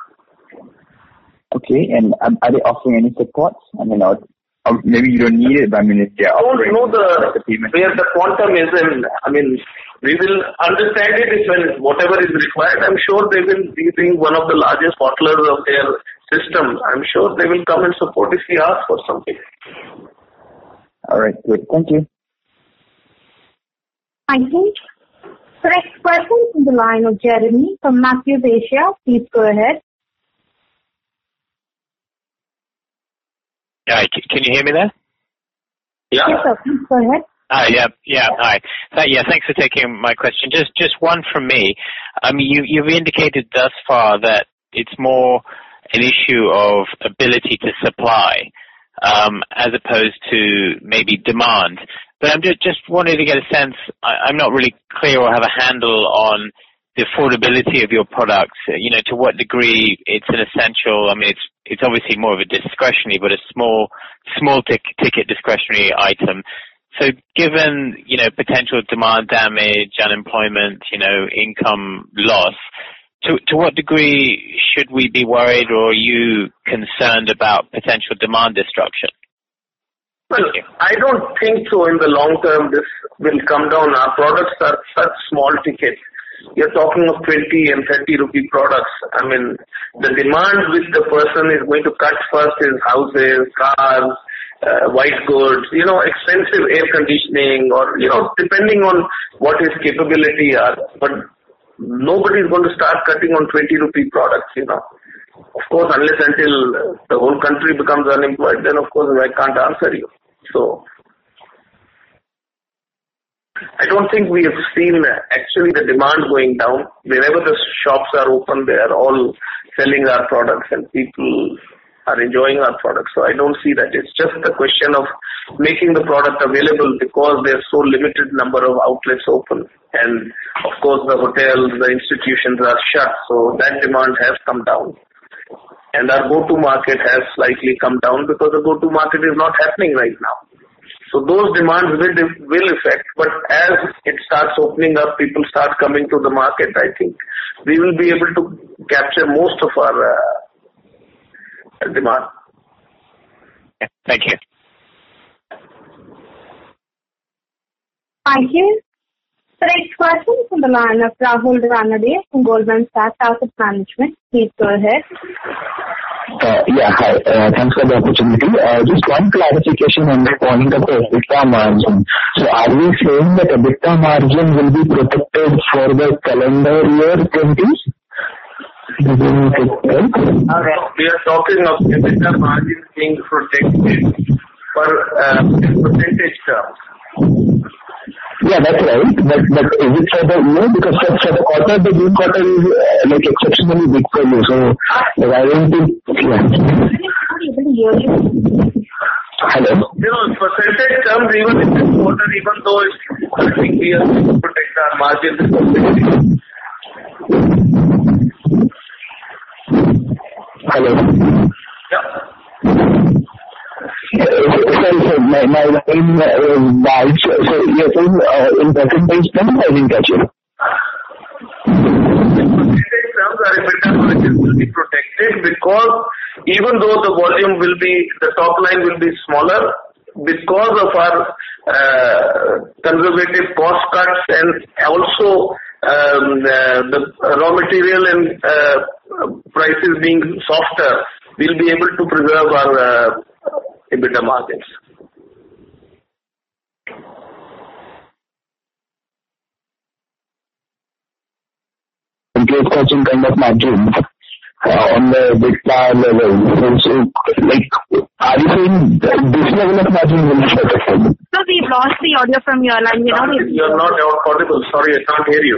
Okay, and um, are they offering any support? I mean, or, or maybe you don't need it, but I mean, if they are I don't offering know the, like the where the quantum is, and I mean, we will understand it if when whatever is required. I'm sure they will be being one of the largest bottlers of their system. I'm sure they will come and support if we ask for something. All right, good. Thank you. Thank you. The next question from the line of Jeremy from Matthews Asia. Please go ahead. Hi, can you hear me there? Yeah. Yes, sir. Please go ahead. Hi, yeah, yeah, hi. Uh, yeah, thanks for taking my question. Just, just one from me. I mean, you, you've indicated thus far that it's more an issue of ability to supply, um, as opposed to maybe demand. But I'm just, just wanting to get a sense. I, I'm not really clear or have a handle on the affordability of your products. You know, to what degree it's an essential. I mean, it's it's obviously more of a discretionary, but a small small tic, ticket discretionary item. So given, you know, potential demand damage, unemployment, you know, income loss, to, to what degree should we be worried, or are you concerned about potential demand destruction? Well, I don't think so in the long term this will come down. Our products are such small tickets. You're talking of twenty and thirty rupee products. I mean, the demand which the person is going to cut first is houses, cars, uh, white goods, you know, expensive air conditioning, or, you know, depending on what his capability are. But nobody is going to start cutting on twenty rupee products, you know. Of course, unless until the whole country becomes unemployed, then of course I can't answer you. So I don't think we have seen actually the demand going down. Wherever the shops are open, they are all selling our products and people are enjoying our products. So I don't see that. It's just a question of making the product available, because there's so limited number of outlets open. And of course the hotels, the institutions are shut. So that demand has come down. And our go-to market has slightly come down because the go-to market is not happening right now. So those demands will, will affect, but as it starts opening up, people start coming to the market, I think we will be able to capture most of our uh, demand. Yeah, thank you. Thank you. The next question is from the line of Rahul Ranade from Goldman Sachs Asset Management. Please go ahead. Uh, yeah, hi. Uh, thanks for the opportunity. Uh, just one clarification on the point of the EBITDA margin. So are we saying that EBITDA margin will be protected for the calendar year twenty? We are talking of EBITDA margin being protected for uh, percentage terms. Yeah, that's right. But but is it for the year? Because for, for the quarter, the June quarter is uh, like exceptionally big for you. So like, I don't think. Yeah. Hello. You know, percentage terms, even in this quarter, even though it's, I think we are to protect our margin. Hello. Yeah. Sorry, sir, my, my line was bad. So, so you're saying uh, in percentage terms, I didn't catch it. In percentage terms, our EBITDA margin will be protected because even though the volume will be, the top line will be smaller, because of our uh, conservative cost cuts and also um, uh, the raw material and uh, prices being softer, we'll be able to preserve our uh, EBITDA margins. Case catching kind of margin uh, on the EBITDA level. So, so, like, are you saying that this level of margin will be protected? So we've lost the audio from your line. You know, you're not audible. Sorry, I can't hear you.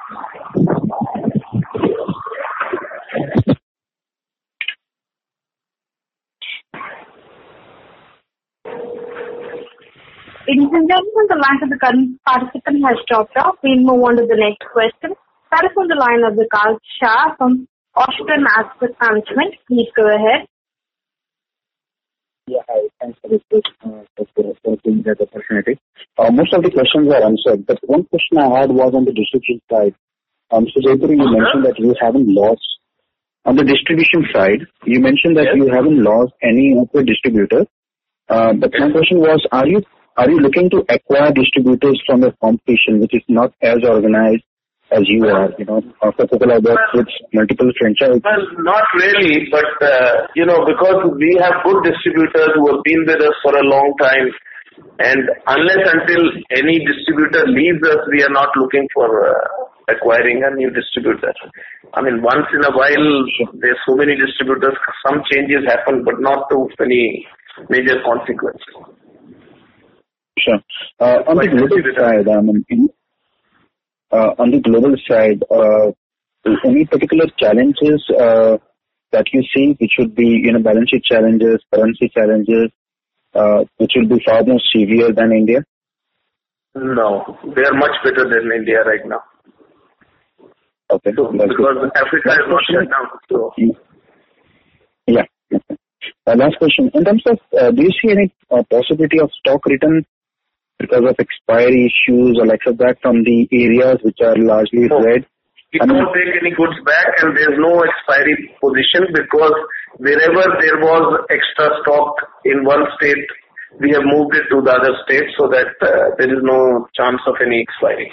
Ladies and gentlemen, the line of the current participant has dropped off. We'll move on to the next question. That is on the line of Vikas Shah from Austrian Asset Management. Please go ahead. Yeah, hi. Thanks for this uh, for, for giving that opportunity. Uh, most of the questions are answered, but one question I had was on the distribution side. Um, Mister Jayapuri, you mentioned that you haven't lost on the distribution side. You mentioned that yes. you haven't lost any of the distributors. Uh, but my question was, are you are you looking to acquire distributors from the competition, which is not as organized as you are? You know, Coca-Cola works with multiple franchises. Well, not really, but uh, you know, because we have good distributors who have been with us for a long time, and unless until any distributor leaves us, we are not looking for uh, acquiring a new distributor. I mean, once in a while, there's so many distributors, some changes happen, but not to any major consequence. Sure. Uh, on the global side, I mean, uh, on the global side, uh, any particular challenges uh, that you see, which would be, you know, balance sheet challenges, currency challenges, uh, which will be far more severe than India? No, they are much better than India right now. Okay. So, because good. Africa is not shut down. So. Yeah. Uh, last question. In terms of, uh, do you see any uh, possibility of stock return because of expiry issues or like that from the areas which are largely no. red? We I mean, don't take any goods back, and there's no expiry position because wherever there was extra stock in one state, we have moved it to the other state so that uh, there is no chance of any expiry.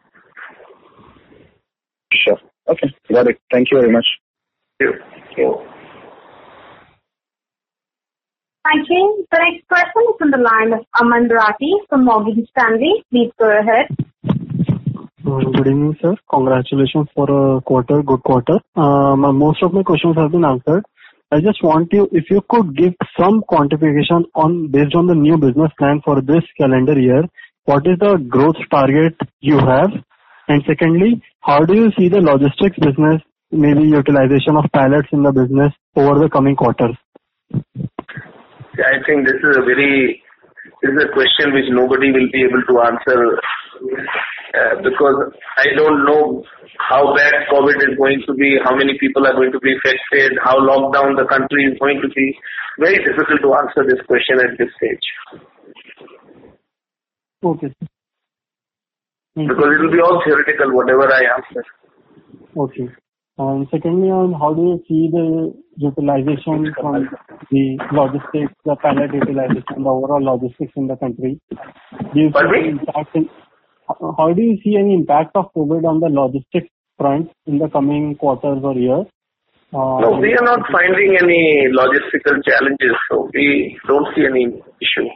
Sure. Okay. Got it. Thank you very much. Thank you. Thank you. Thank you. The next question is from the line of Aman Rathi from Morgan Stanley. Please go ahead. Uh, good evening, sir. Congratulations for a quarter, good quarter. Uh, my, most of my questions have been answered. I just want you, if you could give some quantification on based on the new business plan for this calendar year, what is the growth target you have? And secondly, how do you see the logistics business, maybe utilization of pallets in the business over the coming quarters? I think this is a very, this is a question which nobody will be able to answer uh, because I don't know how bad COVID is going to be, how many people are going to be affected, how locked down the country is going to be. Very difficult to answer this question at this stage. Okay. Because it will be all theoretical, whatever I answer. Okay. And secondly, on how do you see the utilization from the logistics, the pallet utilization, the overall logistics in the country? Do you see the impact in, how do you see any impact of COVID on the logistics front in the coming quarters or years? Uh, no, we are not finding any logistical challenges, so we don't see any issue.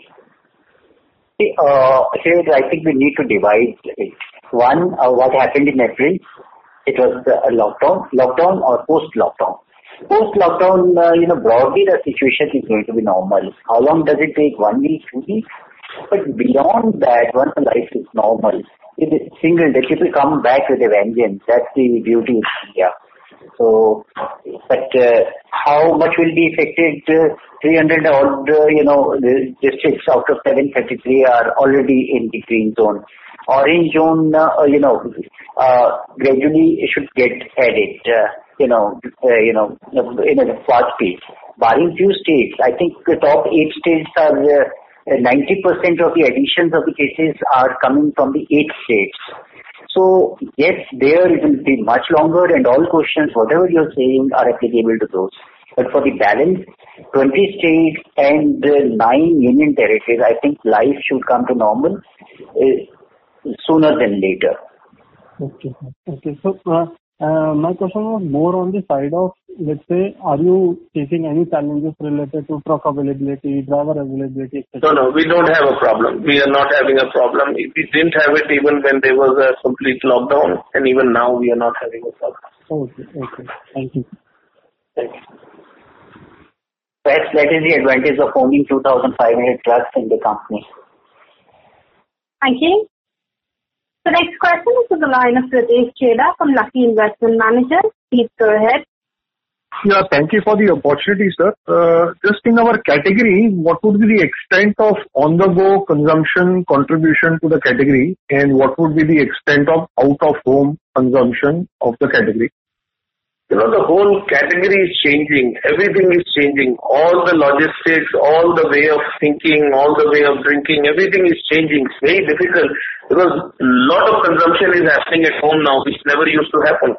Uh, here, I think we need to divide it. One, uh, what happened in April, it was a lockdown, lockdown or post-lockdown. Post-lockdown, uh, you know, broadly the situation is going to be normal. How long does it take? One week, two weeks? But beyond that, once the life is normal, it is single, the people come back with a vengeance. That's the beauty of India. So, but uh, how much will be affected? Uh, three hundred odd, uh, you know, districts out of seven thirty-three are already in the green zone. Orange zone, uh, you know, uh, gradually it should get added, uh, you know, uh, you know, in a fast pace. Barring few states, I think the top eight states are, uh, ninety percent of the additions of the cases are coming from the eight states. So, yes, there it will be much longer and all questions, whatever you're saying, are applicable to those. But for the balance, twenty states and uh, nine union territories, I think life should come to normal uh, sooner than later. Okay. Okay. So, uh, uh, my question was more on the side of, let's say, are you facing any challenges related to truck availability, driver availability, et cetera? No, no, we don't have a problem. We are not having a problem. We didn't have it even when there was a complete lockdown, and even now we are not having a problem. Okay. Okay. Thank you. Thank you. Perhaps that is the advantage of owning two thousand five hundred trucks in the company. Thank you. The next question is to the line of Pritesh Chheda from Lucky Investment Managers. Please go ahead. Yeah, thank you for the opportunity, sir. Uh, just in our category, what would be the extent of on-the-go consumption contribution to the category, and what would be the extent of out-of-home consumption of the category? You know, the whole category is changing. Everything is changing. All the logistics, all the way of thinking, all the way of drinking, everything is changing. It's very difficult because a lot of consumption is happening at home now, which never used to happen.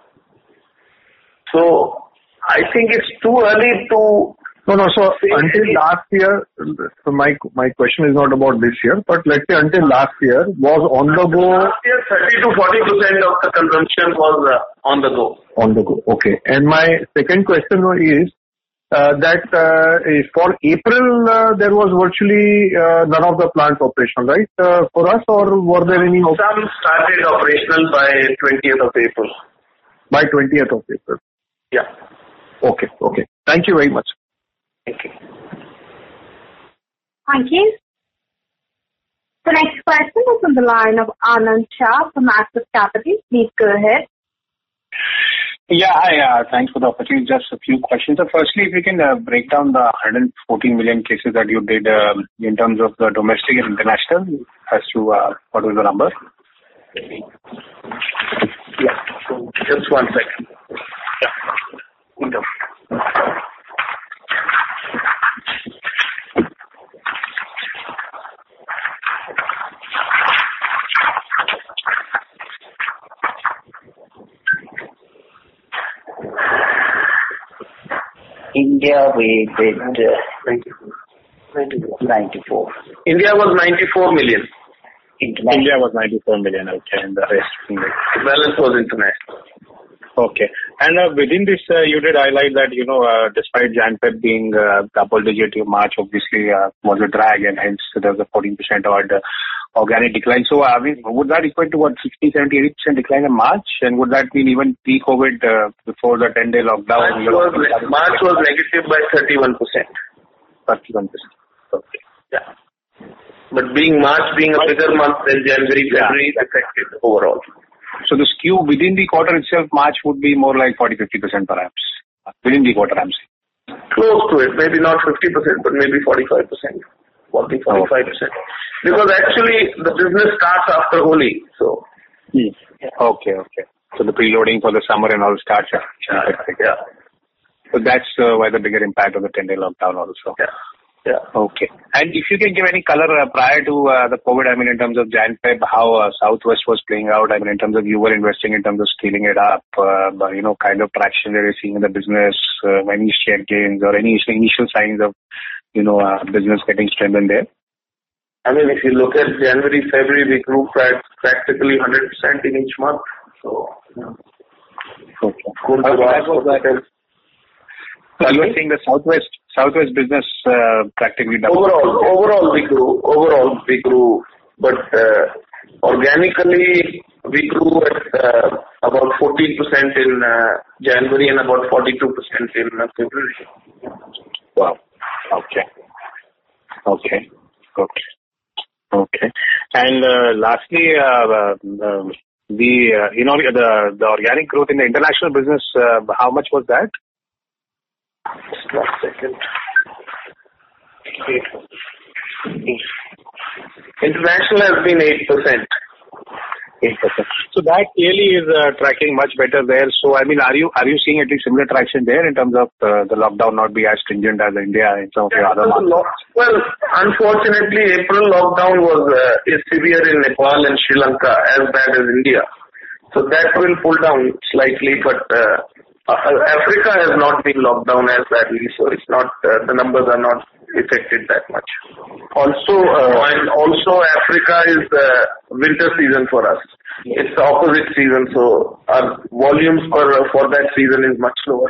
So, I think it's too early to... No, no, so until last year, so my my question is not about this year, but let's say until last year, was on the go... Last year, thirty to forty percent of the consumption was uh, on the go. On the go, okay. And my second question is uh, that uh, for April, uh, there was virtually uh, none of the plants operational, right, uh, for us, or were there any... Op- Some started operational by twentieth of April. By twentieth of April? Yeah. Okay, okay. Thank you very much. Thank you. Thank you. The next question is on the line of Anand Shah from Axis Capital. Please go ahead. Yeah, hi. Uh, thanks for the opportunity. Just a few questions. So firstly, if you can uh, break down the one hundred fourteen million cases that you did uh, in terms of the domestic and international as to uh, what was the number? Yeah. Just one second. Yeah. India, we did uh, ninety-four. India was ninety-four million. India was ninety-four million, okay, and the rest. The balance was international. Okay. And uh, within this, uh, you did highlight that, you know, uh, despite Jan-Feb being uh, double-digit, March obviously uh, was a drag, and hence there was a fourteen percent odd uh, organic decline. So, I mean, would that equate to what, sixty, seventy, eighty percent decline in March? And would that mean even pre-COVID, uh, before the ten-day lockdown? March was, March was negative by thirty-one percent. thirty-one percent. Okay. Yeah. But being March being a bigger month than January, February, yeah, affected overall. So the skew within the quarter itself, March would be more like forty to fifty percent perhaps. Within the quarter, I'm saying. Close to it. Maybe not fifty percent, but maybe forty-five percent. forty, forty-five percent. Because actually, the business starts after Holi. So. Hmm. Okay, okay. So the preloading for the summer and all starts. Yeah. yeah. So that's uh, why the bigger impact of the ten-day lockdown also. Yeah. Yeah. Okay. And if you can give any color uh, prior to uh, the COVID, I mean, in terms of Jan-Feb, how uh, Southwest was playing out, I mean, in terms of you were investing in terms of scaling it up, uh, but, you know, kind of traction that you're seeing in the business, uh, any share gains or any initial signs of, you know, uh, business getting strengthened there? I mean, if you look at January, February, we grew practically one hundred percent in each month. So, yeah. Okay. Cool. So that was that. So you were saying the Southwest Southwest business uh, practically doubled. Overall, overall we grew. Overall we grew, but uh, organically we grew at uh, about fourteen percent in uh, January and about forty-two percent in uh, February. Wow. Okay. Okay. Okay. Okay. And uh, lastly, uh, uh, the uh, you know the the organic growth in the international business, uh, how much was that? Just one second. International has been eight percent. eight percent. So that clearly is uh, tracking much better there. So I mean, are you are you seeing at least similar traction there in terms of uh, the lockdown not be as stringent as India in some of the other markets? Well, unfortunately, April lockdown was uh, is severe in Nepal and Sri Lanka, as bad as India. So that will pull down slightly, but uh, Africa has not been locked down as badly, so it's not uh, the numbers are not affected that much. Also, uh, and also Africa is uh, winter season for us. It's the opposite season, so our volumes for uh, for that season is much lower.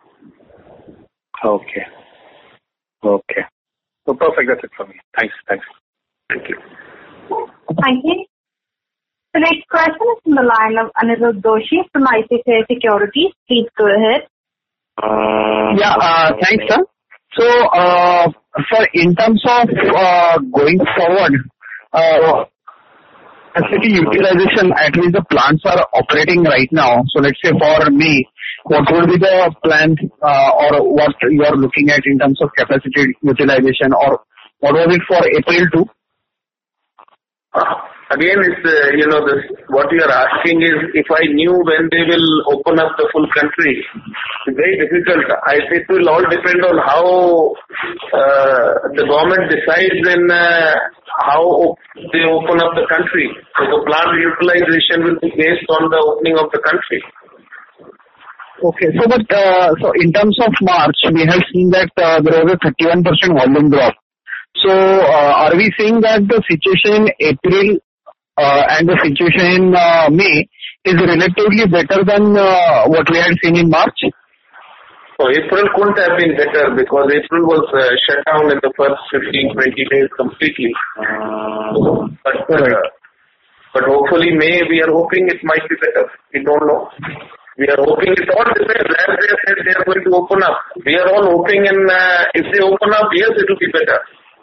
Okay. Okay. So perfect. That's it for me. Thanks. Thanks. Thank you. Thank you. The next question is from the line of Aniruddha Doshi from I C I C I Securities. Please go ahead. Uh, yeah, uh, thanks, sir. So, uh, sir, in terms of uh, going forward, uh, capacity utilization at which the plants are operating right now. So, let's say for me, what would be the plan uh, or what you are looking at in terms of capacity utilization, or what was it for April too? Uh, again, it's, uh, you know, this, what you are asking is if I knew when they will open up the full country. It's very difficult. I, it will all depend on how uh, the government decides when uh, how they open up the country. So the plant utilization will be based on the opening of the country. Okay, so but uh, so in terms of March, we have seen that uh, there was a thirty-one percent volume drop. So, uh, are we saying that the situation in April uh, and the situation in uh, May is relatively better than uh, what we had seen in March? So, April couldn't have been better because April was uh, shut down in the first fifteen to twenty days completely. But, uh, but hopefully May, we are hoping it might be better. We don't know. We are hoping it all depends. As they said, they are going to open up. We are all hoping, and uh, if they open up, yes, it will be better.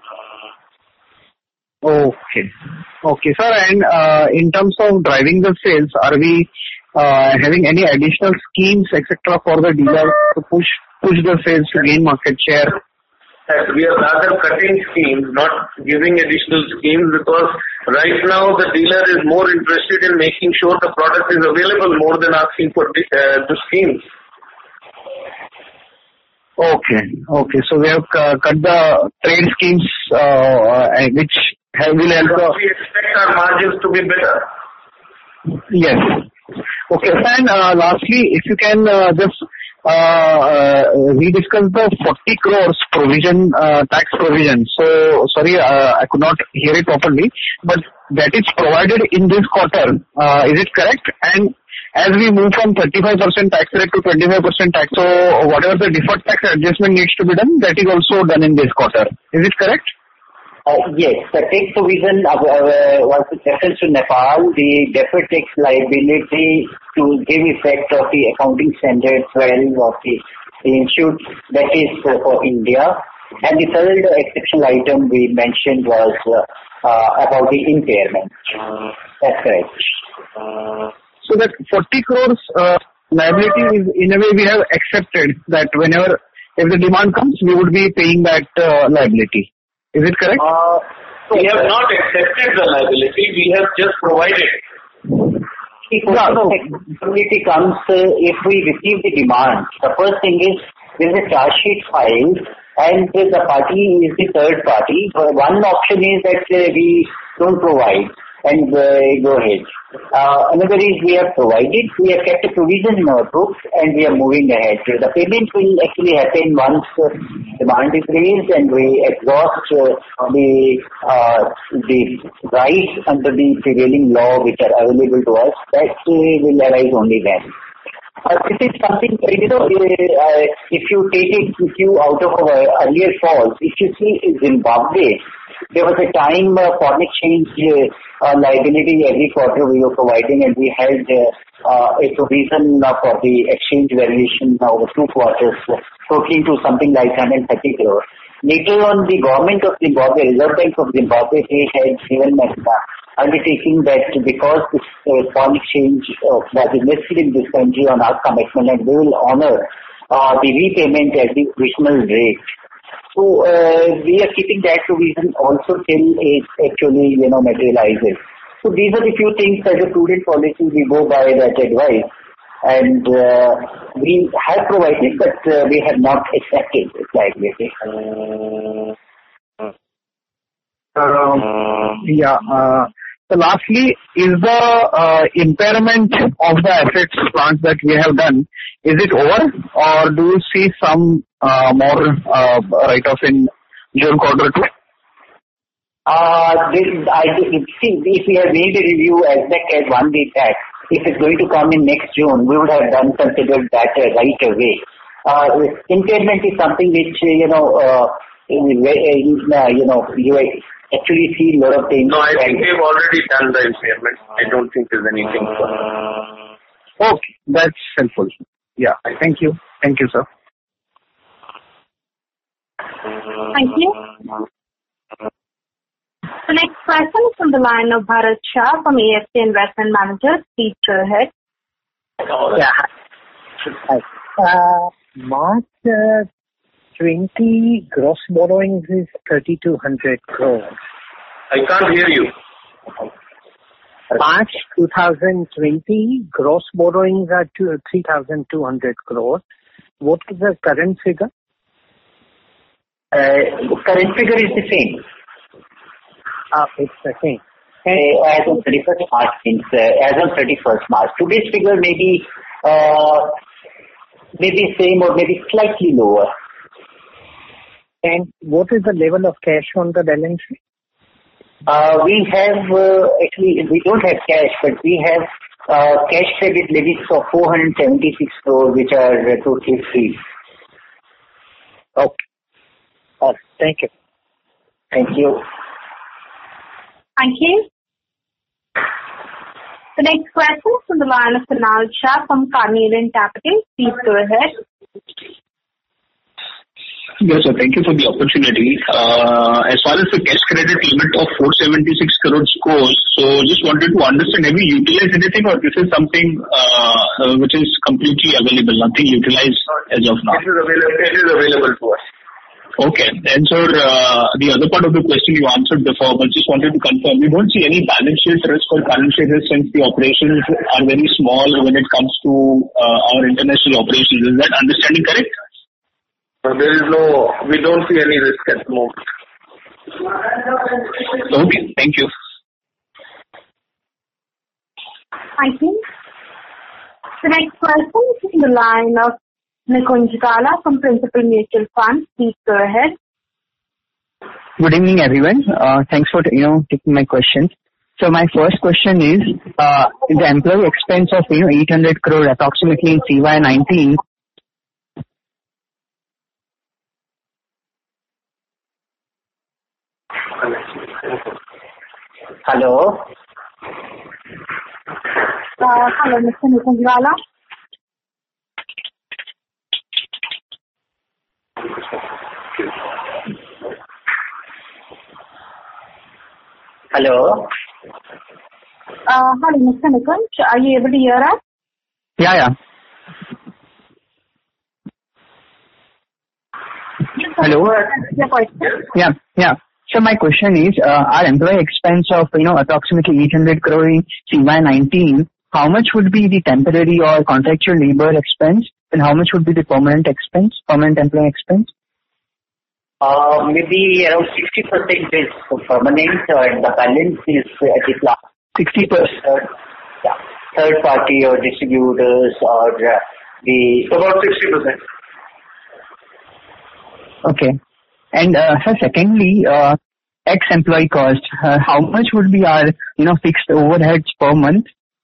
Okay. Okay, sir. And uh, in terms of driving the sales, are we uh, having any additional schemes, et cetera, for the dealers to push push the sales to gain market share? We are rather cutting schemes, not giving additional schemes, because right now the dealer is more interested in making sure the product is available more than asking for the, uh, the schemes. Okay. Okay. So we have uh, cut the trade schemes, uh, which have will help. The, we expect our margins to be better. Yes. Okay. And uh, lastly, if you can uh, just uh, uh, rediscuss the forty crores provision, uh, tax provision. So sorry, uh, I could not hear it properly, but that is provided in this quarter. Uh, is it correct? And as we move from thirty-five percent tax rate to twenty-five percent tax, so whatever the deferred tax adjustment needs to be done, that is also done in this quarter. Is it correct? Uh, yes, the tax provision uh, uh, was with reference to Nepal, the deferred tax liability to give effect of the accounting standard twelve of the, the institute, that is uh, for India. And the third exceptional item we mentioned was uh, uh, about the impairment. That's correct. So that forty crores uh, liability is, in a way, we have accepted that whenever, if the demand comes, we would be paying that uh, liability. Is it correct? Uh, we have not accepted the liability. We have just provided. If the liability comes, uh, if we receive the demand, the first thing is there is a charge sheet filed, and the party is the third party. So one option is that uh, we don't provide. and uh, go ahead. Uh, another is we have provided, we have kept a provision in our books and we are moving ahead. So the payment will actually happen once uh, demand is raised and we exhaust uh, the uh, the rights under the prevailing law which are available to us. That uh, will arise only then. Uh, this is something, you know, uh, if you take it with you out of our earlier calls, if you see Zimbabwe, there was a time uh, foreign exchange uh, liability every quarter we were providing, and we had uh, uh, a provision uh, for the exchange variation over two quarters, uh, totaling to something like one hundred thirty crores. Later on, the government of Zimbabwe, Reserve Bank of Zimbabwe, they had given an uh, undertaking that because this uh, foreign exchange uh, was invested in this country on our commitment, and they will honor uh, the repayment at the original rate. So uh, we are keeping that provision also till it actually, you know, materializes. So these are the few things as a prudent policy we go by that advice. And uh, we have provided, but uh, we have not accepted this liability. Um, yeah. Uh, so lastly, is the uh, impairment of the assets plants that we have done, is it over, or do you see some uh, more uh, write-off in June quarter two? Uh, this, I see, if we have made a review as back as one week back, if it's going to come in next June, we would have done considered that uh, right away. Uh, impairment is something which, uh, you know, uh, in, uh, you know, you actually see a lot of things. No, I think we've already done the impairment. I don't think there's anything further. Okay, that's helpful. Yeah, thank you. Thank you, sir. Thank you. The next question is from the line of Bharat Shah from A F C Investment Managers. Please go ahead. Yeah. Hi. Uh, March uh, twenty gross borrowings is thirty-two hundred crores. I can't hear you. March twenty twenty gross borrowings are three thousand two hundred crores. What is the current figure? Uh, current figure is the same. Ah, it's the same. Uh, as on thirty-first March, means, uh, as on thirty-first March. Today's figure may be, uh, maybe same or maybe slightly lower. And what is the level of cash on the balance sheet? Uh, we have, uh, actually, we don't have cash, but we have uh, cash credit levies of four hundred seventy-six crores, which are uh, totally free. Okay. Oh, thank you. Thank you. Thank you. The next question is from the line of Kunal Shah from Carnelian Capital. Please go ahead. Yes, sir. Thank you for the opportunity. Uh, as far as the cash credit limit of four hundred seventy-six crores goes, so just wanted to understand, have you utilized anything, or this is something uh, uh, which is completely available, nothing utilized as of now? It is available, it is available to us. Okay. And sir, uh, the other part of the question you answered before, but just wanted to confirm, we don't see any balance sheet risk or currency risk since the operations are very small when it comes to uh, our international operations. Is that understanding correct? So there is no, we don't see any risk at the moment. Okay. Thank you. Thank you. The next question is from the line of Nikunj Gala from Principal Mutual Fund. Please go ahead. Good evening, everyone. Uh, thanks for you know taking my questions. So my first question is uh, the employee expense of you know eight hundred crore approximately in C Y nineteen. Hello. Uh, hello, Mister Nikunj Gala. Hello. Uh, hello, Mister Nikunj. Are you able to hear us? Yeah, yeah. Hello. Yeah, yeah. So my question is, uh, our employee expense of you know approximately eight hundred crore in C Y nineteen. How much would be the temporary or contractual labor expense, and how much would be the permanent expense, permanent employee expense? Uh, maybe around sixty percent is permanent, and the balance is at the plant sixty percent. Yeah. Third party or distributors or uh, the... About sixty percent. Okay. And uh, sir, secondly, uh, ex-employee cost, uh, how much would be our, you know, fixed overheads per month?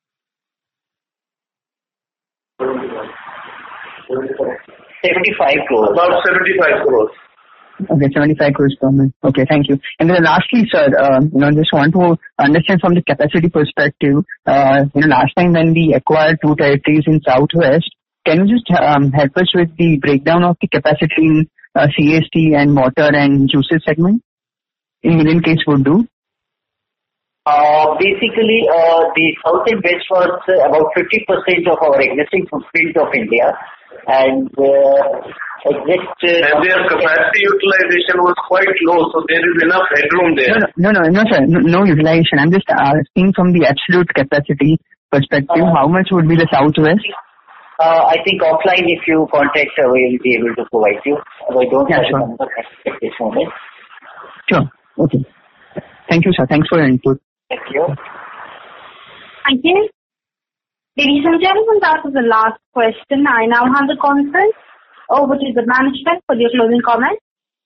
seventy-five crores. About seventy-five crores. Okay, seventy-five crores per month. Okay, thank you. And then lastly, sir, uh, you know, just want to understand from the capacity perspective, uh, you know, last time when we acquired two territories in Southwest, can you just um, help us with the breakdown of the capacity in uh, C S T and water and juices segment? In million case would do. Uh, basically, uh, the South and West was uh, about fifty percent of our existing footprint of India. And uh, exist, uh, and their capacity utilization was quite low, so there is enough headroom there. No, no, no, no, sir, no, no utilization. I'm just asking from the absolute capacity perspective, uh, how much would be the Southwest? Uh, I think offline, if you contact, uh, we'll be able to provide you. I don't yeah, have sure. a number at this moment. Sure. Okay. Thank you, sir. Thanks for your input. Thank you. Thank you. Ladies and gentlemen, that was the last question. I now hand the conference over to the management for their closing comments.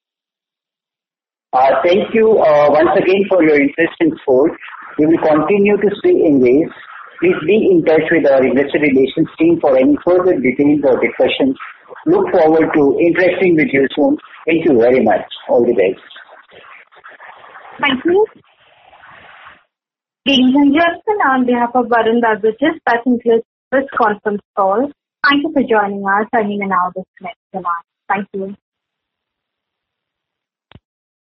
Uh, thank you uh, once again for your interest in sports. We will continue to stay engaged. Please be in touch with our investor relations team for any further details or discussions. Look forward to interacting with you soon. Thank you very much. All the best. Thank you. Ladies and gentlemen, on behalf of Varun Beverages, that concludes this conference call. Thank you for joining us. I mean, now disconnect the line. Thank you.